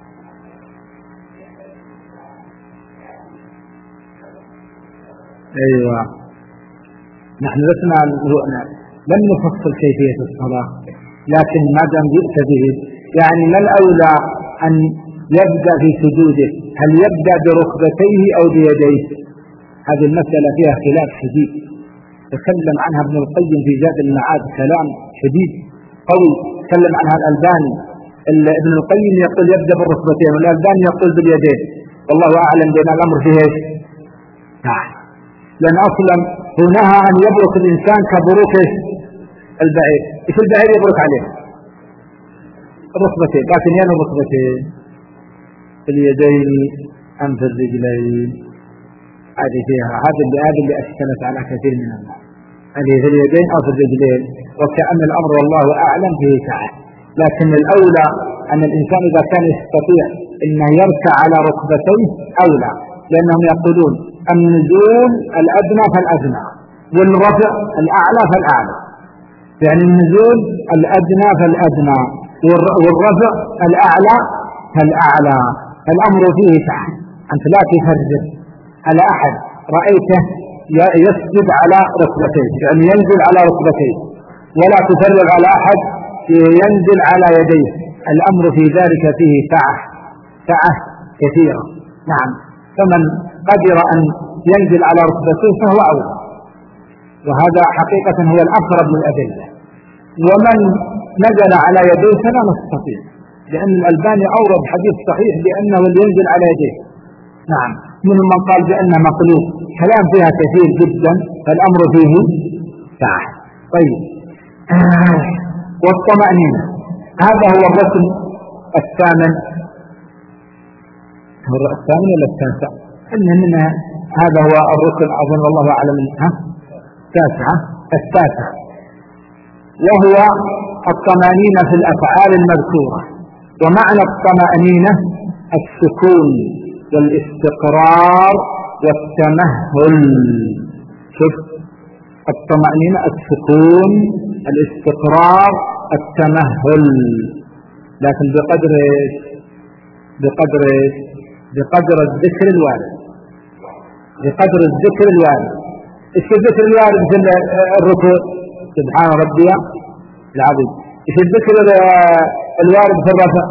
أيوة نحن لسنا لم نفصل كيفية الصلاة، لكن ما دام جئت به يعني ما الأولى أن يبدأ في سجوده؟ هل يبدأ بركبتيه أو بيديه؟ هذه المسألة فيها خلاف شديد تكلم عنها ابن القيم في زاد المعاد كلام شديد قوي، تكلم عنها الألباني ابن القيم يقول يبدأ بالركبتين، والألباني يقول باليدين، والله أعلم بين الأمر فيه ايش؟ نعم، لأن أصلا هناها أن يبرك الإنسان كبروك البعير. إيش البعير يبرك عليه؟ الركبتين، لكن ين الركبتين؟ في اليدين أم في الرجلين؟ هذه فيها هذا اللي هذا اللي أشكلت على كثير من الناس، هذه في اليدين أو في الرجلين، وكأن الأمر والله أعلم فيه سعة. لكن الأولى أن الإنسان إذا كان يستطيع أنه يركع على ركبتيه أولى، لأنهم يقولون النزول الأدنى فالأدنى والرفع الأعلى فالأعلى، يعني النزول الأدنى فالأدنى والرفع الأعلى فالأعلى. الأمر فيه سعة، أنت لا تفرد على أحد رأيته يسجد على ركبتيه، يعني ينزل على ركبتيه، ولا تفرغ على أحد ينزل على يديه. الأمر في ذلك فيه سعة سعة كثيرة. نعم، فمن قدر أن ينزل على ركبتيه فهو أولى، وهذا حقيقة هو الأقرب للأدلة. ومن نزل على يديه فلا نستطيع، لأن الألباني أورد حديث صحيح بأنه ينزل على يديه. نعم، منهم من قال بأنه مقلوب، كلام فيها كثير جدا، فالأمر فيه سعة. طيب، آه. والطمأنينة هذا هو الركن الثامن، هو الثامن ولا التاسع؟ إنما هذا هو الركن أظن الله أعلم. ها التاسعة التاسع وهو الطمأنينة في الأفعال المذكورة. ومعنى الطمأنينة السكون والاستقرار والتمهل. شوف، الطمأنينة السكون الاستقرار التمهل، لكن بقدر بقدر بقدر الذكر الوارد، بقدر الذكر الوارد. ايش الذكر الوارد في الركوع؟ سبحان ربي العظيم. ايش الذكر الوارد في الرفع؟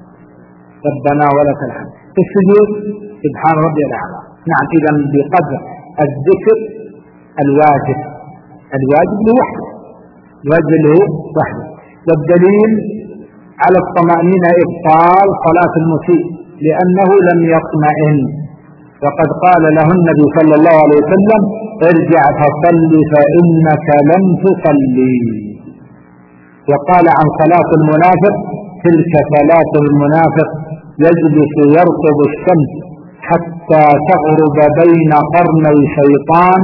ربنا ولك الحمد. في السجود سبحان ربي الأعلى. نعم، إذا بقدر الذكر الواجب، الواجب لوحده، الواجب له وحده. والدليل على الطمأنينة إبطال صلاة المسيء لأنه لم يطمئن، وقد قال له النبي صلى الله عليه وسلم ارجع فصل فإنك لم تصلي. وقال عن صلاة المنافق تلك صلاة المنافق يجلس يرقب الشمس حتى تغرب بين قرني شيطان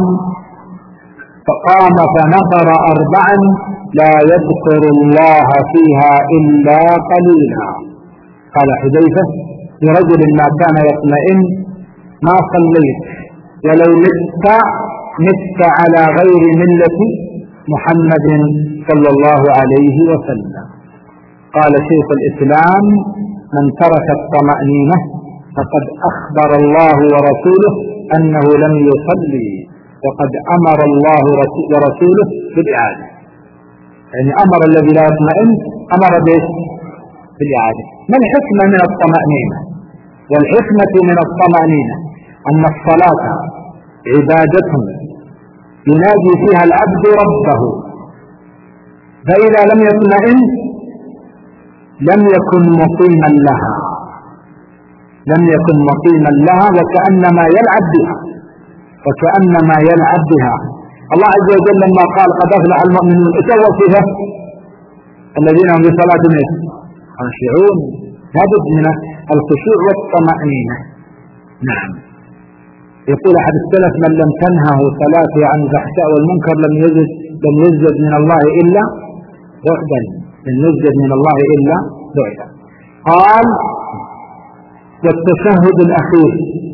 فقام فنفر أربعا لا يذكر الله فيها إلا قليلا. قال حذيفة لرجل ما كان يطمئن ما صليت ولو مت مت على غير ملة محمد صلى الله عليه وسلم. قال شيخ الإسلام من ترك الطمأنينة فقد أخبر الله ورسوله أنه لم يصلي، وقد أمر الله ورسوله بالإعادة، يعني أمر الذي لا يطمئن أمر به بالإعادة. ما الحكمة من الطمأنينة؟ والحكمة من الطمأنينة أن الصلاة عبادة ينادي فيها العبد ربه، فإذا لم يطمئن لم يكن مقيما لها، لم يكن مقيما لها وكأنما يلعب بها، وكأنما يلعب بها. الله عز وجل لما قال قد أفلح المؤمنون ايش الوصفة؟ الذين هم بصلاتهم خاشعون. لابد من الخشوع والطمأنينة. نعم، يقول أحد السلف من لم تنهه صلاته عن الفحشاء والمنكر لم يزد لم يزد من الله إلا بعدا، لم يزد من الله إلا بعدا. قال والتشهد الأخير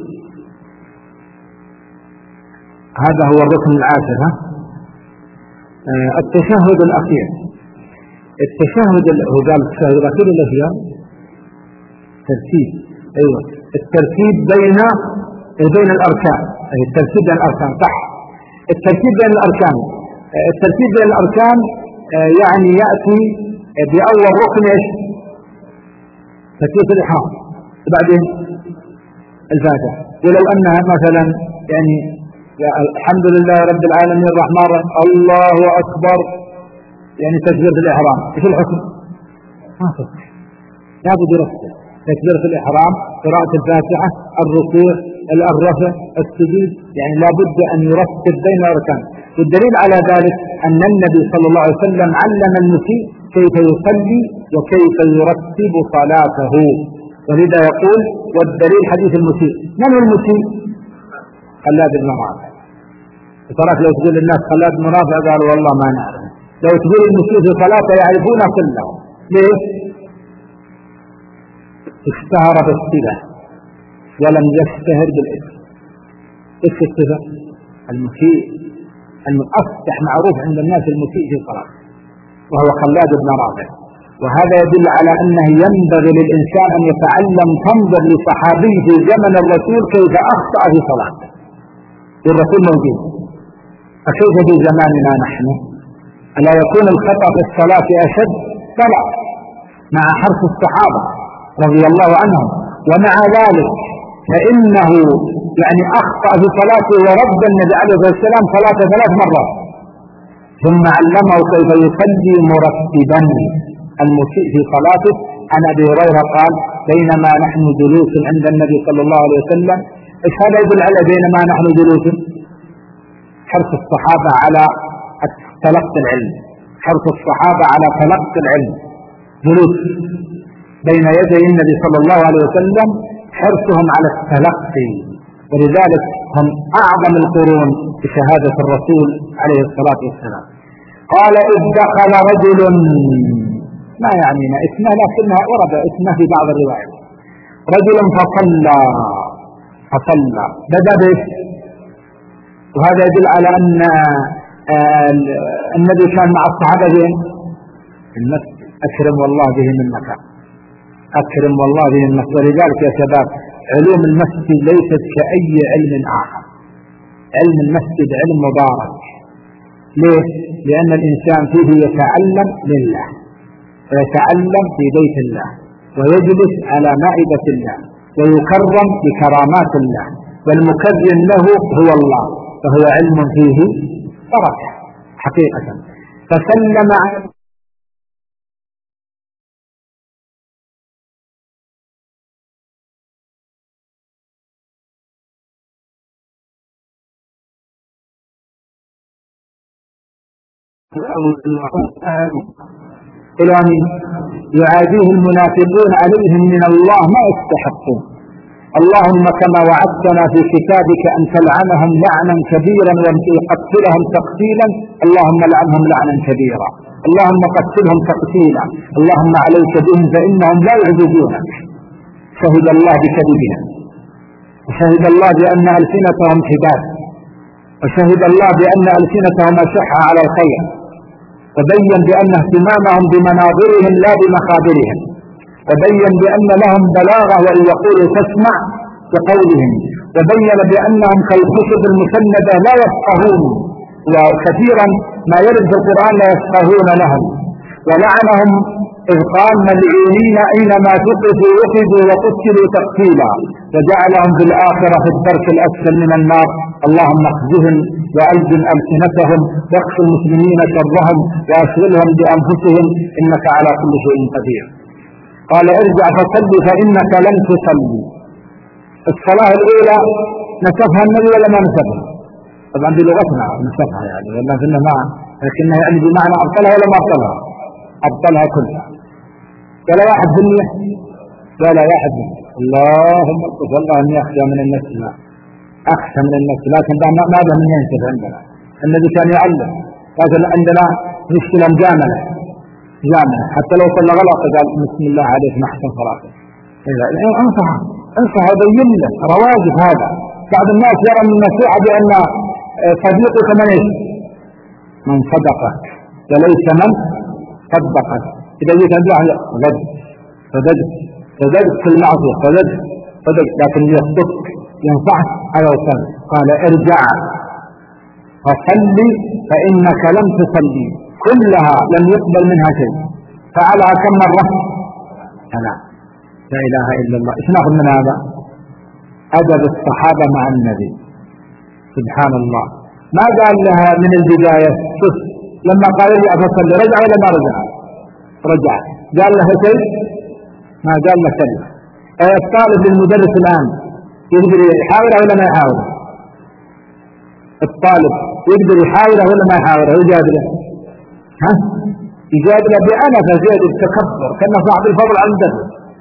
هذا هو الركن العاشر. آه التشهد الأخير، التشهد هو قال التشهد الأخير ولا هي ترتيب؟ أيوة، الترتيب بين بين الأركان، أي الترتيب بين الأركان، صح، الترتيب بين الأركان. آه الترتيب بين الأركان آه يعني يأتي بأول ركن إيش؟ تكبيرة الإحرام، وبعدين الفاتحة. ولو أنها مثلا يعني الحمد لله رب العالمين الرحمن الرحيم الله أكبر، يعني تكبيرة الإحرام، إيش الحكم؟ ما تصح، لابد يرتب تكبيرة الإحرام، قراءة الفاتحة، الركوع، الرفع، السجود، يعني لابد أن يرتب بين الأركان. والدليل على ذلك أن النبي صلى الله عليه وسلم علم المسيء كيف يصلي وكيف يرتب صلاته، ولذا يقول والدليل حديث المسيء. من هو المسيء؟ خلاد بن رافع. تراك لو تقول للناس خلاد بن رافع قالوا والله ما نعرف. لو تقول المسيء في صلاته يعرفون كله. ليه؟ اشتهر بالصفة ولم يشتهر بالاسم. ايش الصفة؟ المسيء المؤفتح معروف عند الناس المسيء في صلاته، وهو خلاد بن رافع. وهذا يدل على أنه ينبغي للإنسان أن يتعلم تنظر لصحابي في زمن الرسول كيف أخطأ في صلاته والرسول موجود، فكيف في زماننا نحن؟ ألا يكون الخطأ في الصلاة أشد؟ بلى، مع حرص الصحابة رضي الله عنهم، ومع ذلك فإنه يعني أخطأ في صلاته ورد النبي عليه الصلاة والسلام صلاة ثلاث مرات ثم علمه كيف يصلي مرتبا المسيء في صلاته. عن أبي هريرة قال بينما نحن جلوس عند النبي صلى الله عليه وسلم. ايش هذا يدل على بينما نحن جلوس؟ حرص الصحابة على تلقي العلم، حرص الصحابة على تلقي العلم، جلوس بين يدي النبي صلى الله عليه وسلم، حرصهم على التلقي، ولذلك هم أعظم القرون بشهادة الرسول عليه الصلاة والسلام. قال إذ دخل رجل، ما يعنينا اسمه لكنها ورد اسمه في بعض الروايات، رجل فصلى فصلى بدأ به. وهذا يدل على أن النبي كان مع الصحابة في المسجد. أكرم والله به من مكان، أكرم والله به من مكان. ولذلك يا شباب علوم المسجد ليست كأي علم آخر، علم المسجد علم مبارك. ليه؟ لأن الإنسان فيه يتعلم لله ويتعلم في بيت الله ويجلس على مائدة الله ويكرم بكرامات الله، والمكرم له هو الله، فهو علم فيه بركة حقيقة. فسلم إلى أن يعاديه المنافقون عليهم من الله ما يستحقون. اللهم كما وعدتنا في كتابك أن تلعنهم لعنا كبيرا وأن تقتلهم تقتيلا، اللهم لعنهم لعنا كبيرا، اللهم قتلهم تقتيلا، اللهم عليك بهم فإنهم لا يعجزونك. شهد الله بكذبهم، وشهد الله بأن ألسنتهم حداد، وشهد الله بأن ألسنتهم أشح على الخير، وبين بأن اهتمامهم بمناظرهم لا بمخابرهم، وبين بأن لهم بلاغة وإن يقولوا تسمع بقولهم، وبين بأنهم كالخشب المسندة لا يفقهون، وكثيرا ما يرد في القرآن لا يفقهون لهم. ولعنهم إذ قال ملعونين أينما تقفوا وقفوا وقتلوا تقتيلا، وجعلهم في الآخرة في الدرك الأسفل من النار. اللهم اخزهم وألزم ألسنتهم واخف المسلمين شرهم وأشغلهم بأنفسهم إنك على كل شيء قدير. قال ارجع فصلي فإنك لم تصلي. الصلاة الأولى نسفها النبي ولا ما نسفها؟ طبعا بلغتنا نسفها يعني، ولا في النماء، لكنها يعني بمعنى أبطلها ولا ما أبطلها؟ أبطلها كلها. ولا واحد دنيا ولا واحد دنيا. اللهم اكتب والله أني أخشى من النفس، لا أخشى من النفس، لكن ماذا من ينسف عندنا؟ النبي كان يعلم، لكن عندنا مشكلة مجاملة جامعة، حتى لو صلى غلط قال بسم الله عليك ما أحسن صلاته. إذا انصح انصح وبين له رواجب. هذا بعض الناس يرى من النصيحة بأن صديقك من ايش؟ من صدقك وليس من صدقك. إذا جيت عند واحد صدقت صدقت صدقت في المعصية صدقت صدقت، لكن يصدقك ينصحك على وسلم. قال ارجع فصلي فإنك لم تصلي، كلها لم يقبل منها شيء، فعلها كم مرة؟ لا لا إله إلا الله. إيش نأخذ من هذا؟ أدب الصحابة مع النبي سبحان الله. ما قال لها من البداية شوف لما قال لي أفصل رجع ولا ما رجع؟ رجع. قال لها شيء؟ ما قال لك كلمة. الطالب للمدرس الآن يقدر يحاوره ولا ما يحاوره؟ الطالب يقدر يحاوره ولا ما يحاوره؟ يجادله ها؟ يجادله بأنف زيد التكبر كأنه صاحب الفضل على المدرس.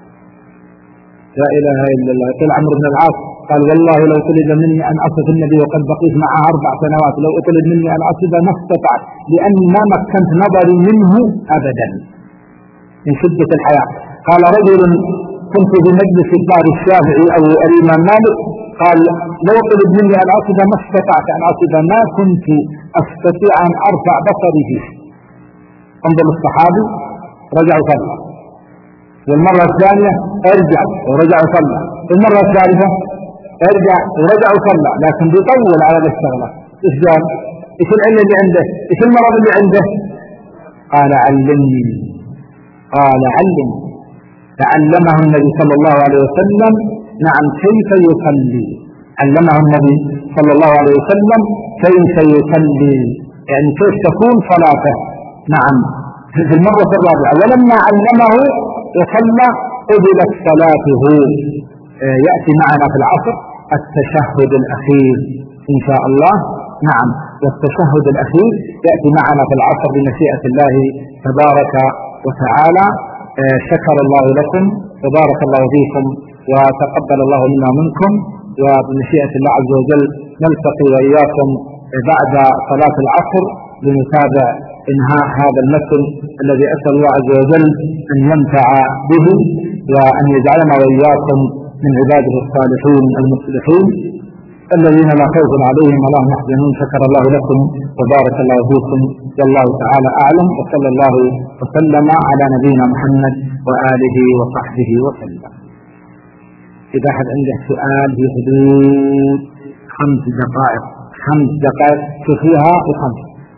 لا إله إلا الله. قال عمرو بن العاص قال والله لو طلب مني أن أصف النبي وقد بقيت معه أربع سنوات لو طلب مني أن أصف ما استطعت لأني ما مكنت نظري منه أبدا من شدة الحياة. قال رجل كنت في مجلس الدار الشافعي أو الإمام مالك قال لو طلب مني أن أصف ما استطعت أن أصف ما كنت أستطيع أن أرفع بصري فيه. انظر الصحابي رجع صلى، والمرة الثانية ارجع ورجع صلى، المرة الثالثة ارجع ورجع صلى، لكن بيطول على الشغلة. ايش قال؟ ايش العلة اللي عنده؟ ايش المرض اللي عنده؟ قال علمني. قال علمني. تعلمه النبي صلى الله عليه وسلم نعم كيف يصلي. علمه النبي صلى الله عليه وسلم كيف يصلي، يعني كيف تكون صلاته. نعم في المرة الرابعة ولما علمه وصلى قبلت صلاته. يأتي معنا في العصر التشهد الأخير إن شاء الله. نعم والتشهد الأخير يأتي معنا في العصر بمشيئة الله تبارك وتعالى. شكر الله لكم وبارك الله فيكم وتقبل الله منا منكم، وبمشيئة الله عز وجل نلتقي وإياكم بعد صلاة العصر لنتابع انهاء هذا المتن الذي أسأل الله عز وجل أن ينفع به وأن يجعلنا وإياكم من عباده الصالحين المصلحين الذين لا خوف عليهم ولا هم يحزنون. شكر الله لكم وبارك الله فيكم والله تعالى أعلم، وصلى الله وسلم على نبينا محمد وآله وصحبه وسلم. إذا أحد عنده سؤال في حدود خمس دقائق خمس دقائق تفيها وخمس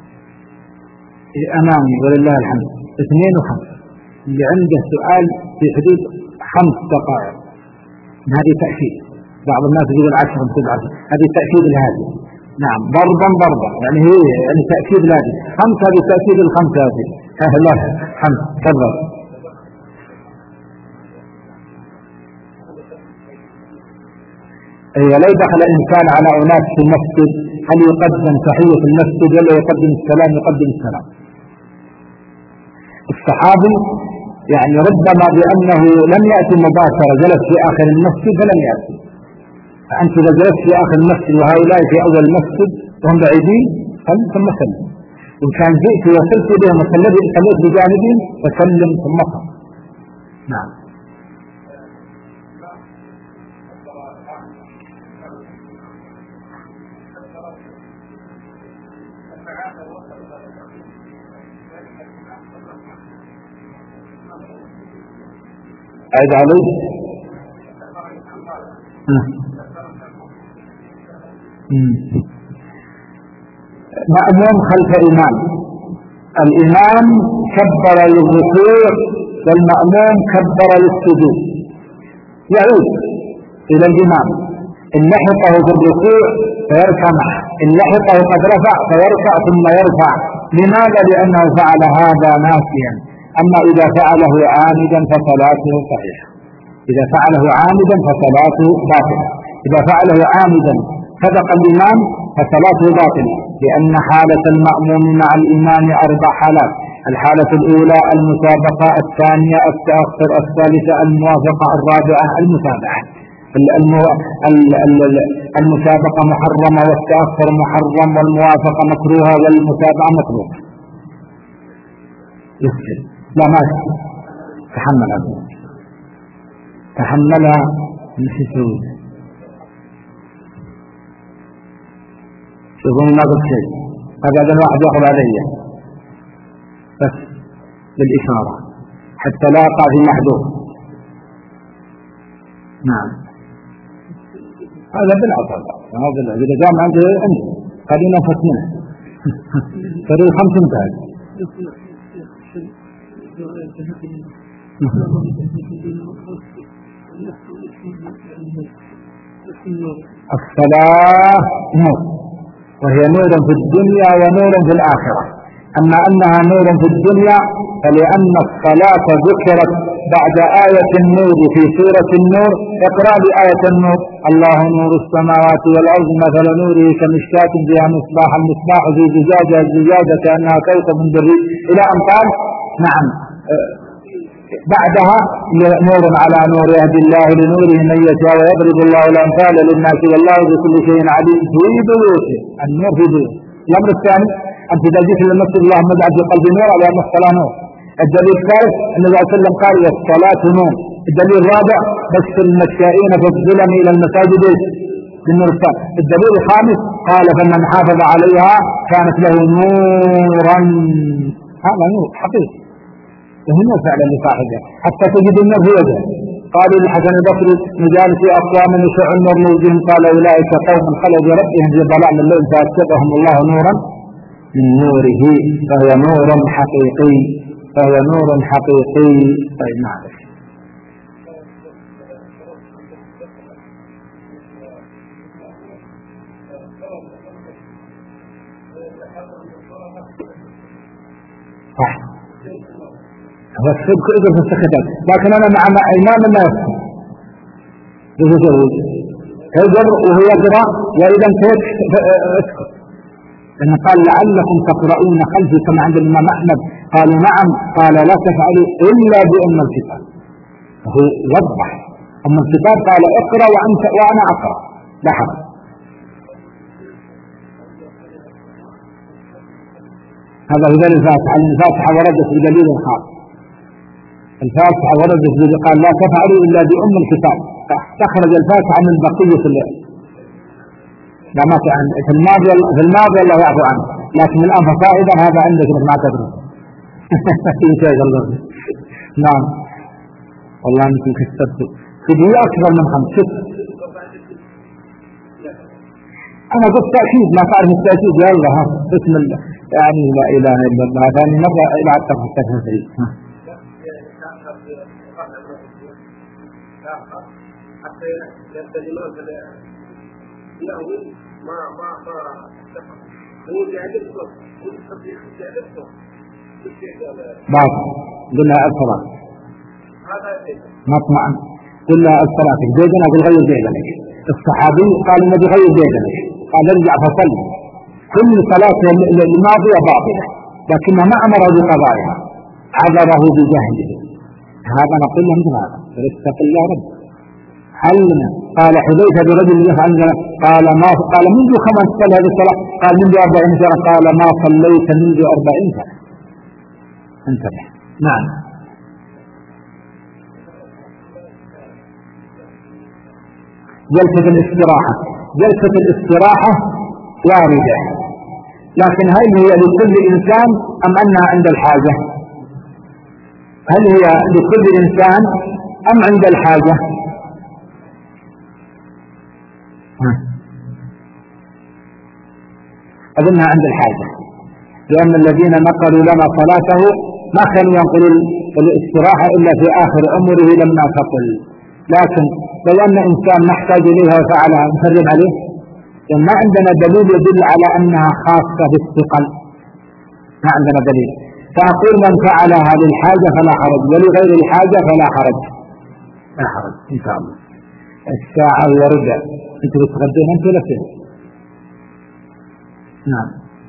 أمامي ولله الحمد اثنين وخمس. اللي عنده سؤال في حدود خمس دقائق هذه تأكيد. بعض الناس يقول العشر بتبعث هذه تأكيد لهذه. نعم ضربا ضربا يعني هي يعني تأكيد لهذه خمس هذه تأكيد الخمسة هذه. الله خمس تفضل. أيوة لو دخل إنسان على أناس في المسجد هل يقدم تحية المسجد ولا يقدم السلام؟ يقدم السلام. الصحابي يعني ربما بأنه لم يأتي مباشرة جلس في آخر المسجد فلم يأتي. فأنت إذا جلست في آخر المسجد وهؤلاء في أول المسجد وهم بعيدين ثم سلم. إن كان جئت وصلت بهم وصليت بجانبهم فسلم ثم صل. نعم. أعد عليه. مأموم خلف إمام، الإمام كبر للركوع والمأموم كبر للسجود، يعود إلى الإمام. إن لحقه بالركوع فيركع معه، إن لحقه قد رفع فيركع ثم يرفع. لماذا؟ لأنه فعل هذا ناسيا. أما إذا فعله عامدا فصلاته صحيحة. إذا فعله عامدا فصلاته باطلة. إذا فعله عامدا سبق الإمام فصلاته باطلة، لأن حالة المأموم مع الإمام أربع حالات. الحالة الأولى المسابقة، الثانية التأخر، الثالثة الموافقة، الرابعة المتابعة. المسابقة محرمة والتأخر محرم والموافقة مكروهة والمتابعة مكروهة. يسجد لا ما تحمل أبوه تحملها مش يسوي. يقول ما قلت شيء هذا الواحد يأخذ علي بس بالإشارة حتى لا يقع في محذور. نعم هذا بالعصر هذا إذا جاء عنده عنده خلينا فتنة فريق خمس انتهى. الصلاة نور، وهي نور في الدنيا ونور في الآخرة. أما أنها نور في الدنيا فلأن الصلاة ذكرت بعد آية النور في سورة النور اقرأ بآية النور: الله نور السماوات والأرض مثل نوره كمشكاة فيها مصباح، المصباح في زجاجة، الزجاجة كأنها كوكب دري، إلى أن قال نعم بعدها نور على نور يهدي الله لنوره من يشاء ويضرب الله الأمثال للناس والله بكل شيء عليم. في بيوت النور في بيوت. الأمر الثاني أنت إذا جئت للمسجد اللهم اجعل في قلبي نور على أن الصلاة نور. الدليل الثالث النبي صلى الله عليه وسلم قال والصلاة نور. الدليل الرابع بس المشائين فالظلم إلى المساجد بالنور الثاني. الدليل الخامس قال فمن حافظ عليها كانت له نورا. هذا نور حقيقي وهم فعلا لصاحبه حتى تجد النور في وجهه. قالوا للحسن البصري نجالس أقوام يشع النور نوزهم قال أولئك قوم خلوا بربهم في ضلال الليل فأتبعهم الله نورا من نوره فهو نور حقيقي فهو نور حقيقي. طيب معلش صح هو الصدق إذا في السكتات، لكن أنا مع إمام ما يفهم يجوز يجر وهو يقرأ وإذا انتهت اسكت، لأن قال لعلكم تقرؤون خلفي كما عند الإمام أحمد. قالوا نعم. قال لا تفعلوا إلا بأم الكتاب. هو وضح أم الكتاب قال اقرأ وأنت وأنا أقرأ لا حرج. هذا هو الفاتحة. الفاتحة وردت بدليل خاص. الفاتحة وردت بدليل قال لا تفعلوا إلا بأم الكتاب، تخرج الفاتحة من بقية الليل. لا ما في عن في الماضي في الماضي الله يعفو عنه، لكن الآن فصائدا هذا عندك ما تدري. نعم والله أنتم كسبتوا في أكثر من خمسة. أنا قلت تأكيد ما تعرف التأكيد يا الله بسم الله يعني لا إله إلا الله. ثاني مرة إلى عشر التفسير. حتى يستجمعون يأوي ما ما ما هو يعرفه كل صديق يعرفه بعض قلنا الصلاة مطمئن قلنا الصلاة جيدنا أقول غير جيدنا. الصحابي قال النبي غير جيدنا قال ارجع فصلي. كل صلاة الماضية باطلة لكنه ما أمره بقضائها عذره بجهله. هذا نقول له مثل هذا فليتق الله رب علنا. قال حذيفة برجل يفعل قال ما قال منذ خمس صلى هذه الصلاة قال منذ أربعين سنة قال ما صليت منذ أربعين سنة. انتبه. نعم جلسة الاستراحة. جلسة الاستراحة واردة لكن هل هي لكل إنسان أم أنها عند الحاجة؟ هل هي لكل إنسان أم عند الحاجة؟ أظنها عند الحاجة، لأن الذين نقلوا لنا صلاته ما كانوا ينقلوا الاستراحة إلا في آخر عمره لما تقل. لكن لو أن إنسان نحتاج إليها وفعلها نسلم عليه، لأن ما عندنا دليل يدل على أنها خاصة بالثقل، ما عندنا دليل. فأقول من فعلها للحاجة فلا حرج ولغير الحاجة فلا حرج. لا حرج إن شاء الله. الساعة ورجع أنت بتغدين أنت ولا فين؟ نعم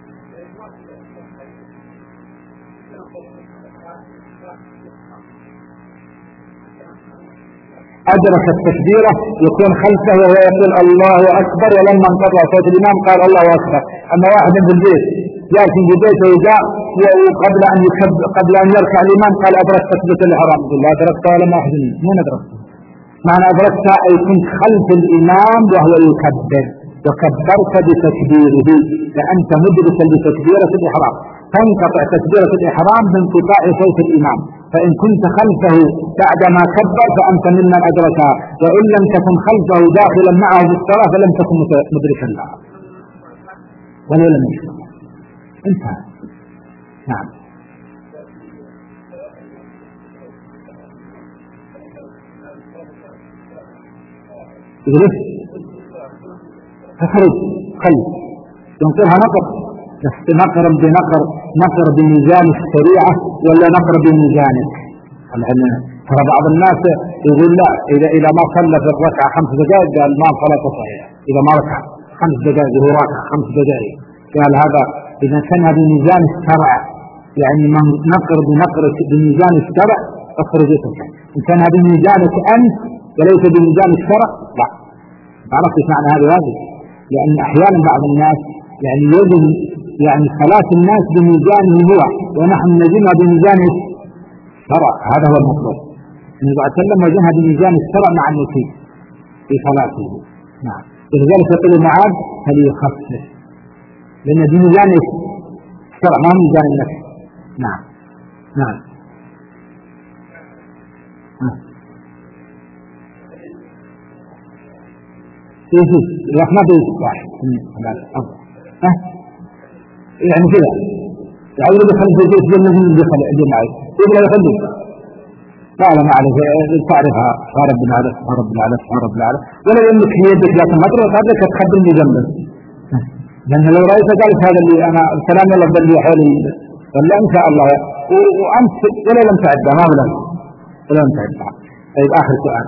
أدرك التكبيرة يكون خلفه وهو يقول الله أكبر ولما انقطع صوت الإمام قال الله أكبر. أما واحد في البيت لكن في بيته جاء قبل أن يكبر قبل أن يركع الإمام قال أدركت تكبيرة الإحرام. يقول لا أدركتها ولا ما أحد من أدركتها. معنى أدركتها أي كنت خلف الإمام وهو يكبر وكبرت بتكبيره فأنت مدرك لتكبيرة الإحرام. تنقطع تكبيرة الإحرام بانقطاع صوت الإمام، فإن كنت خلفه بعدما كبر فأنت ممن أدركها، وإن لم تكن خلفه داخلا معه في الصلاة فلم تكن مدركا لها ولا لم يشرع. انتهى. نعم يقول تخرج خلف تنقلها نقر بس نقر بنقر نقر بميزان الشريعة ولا نقر بميزانك. ترى بعض الناس يقول لا، إذا إذا ما صلى في الركعة خمس دقائق قال ما صلاته صحيحة، إذا ما ركع خمس دقائق وهو راكع خمس دقائق قال هذا. إذا كان هذا بميزان الشرع، يعني من نقر بنقر بميزان الشرع أخرج يتركه. إن كان هذا بميزانك أنت وليس بميزان الشرع لا. عرفت معنى هذا واجب؟ لأن أحيانا بعض الناس يعني يجب يعني صلاة الناس بميزانه هو، ونحن نجمها بميزان الشرع. هذا هو المطلوب. النبي صلى الله عليه وسلم وجهها بميزان الشرع مع النسيء في صلاته. نعم. ولذلك يقول معاذ فليخفف، لأن بميزان الشرع ما هو ميزان النفس. نعم نعم. يجوز لكن ما بيجوز واحد ها يعني كذا يعني اللي بيخلي في البيت جنة من بيخلي جنة عايز يبغى يخلي لا لا ما عليك تعرفها رب العالم رب العالم رب العالم ولا يملك في يدك لكن ما تروح هذاك تخدم لي جنبه، لأن لو رأيت قالت هذا اللي أنا الكلام يلا بدل لي حولي ولا إن شاء الله وأنت ولا لم تعدها ما بلا ولا لم تعدها. طيب آخر سؤال.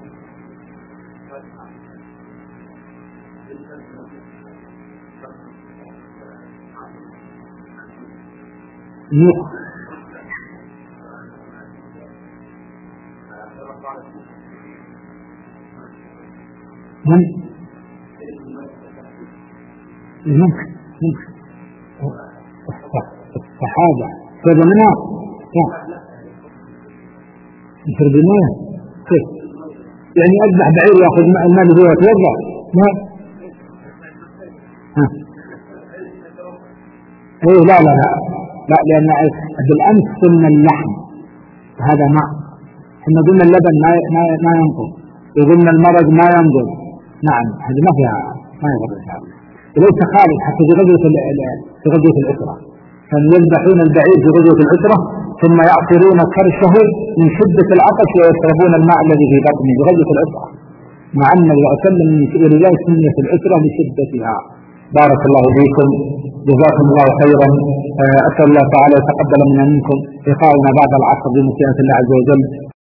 من ممكن ممكن الصحابة كذا منها يشرب الماء كيف يعني أذبح بعير يأخذ الماء اللي هو يتوضأ ما ها ايه لا لا لا لا لأن بالأمس قلنا اللحم هذا ماء، احنا قلنا اللبن ما ما ما ينقض، وقلنا المرق ما ينقض. نعم هذا ما فيها ما يضر إن شاء الله. وليس خالد حتى في غزوة في غزوة العسرة كانوا يذبحون البعير في غزوة العسرة ثم يعصرون كرشه من شدة العطش ويشربون الماء الذي في بطنه في غزوة العسرة، مع أن وسلم ولذلك سميت العسرة لشدتها. بارك الله فيكم جزاكم الله خيرا. أسأل الله تعالى يتقبل منا منكم لقاءنا بعد العصر بمشيئة الله عز وجل.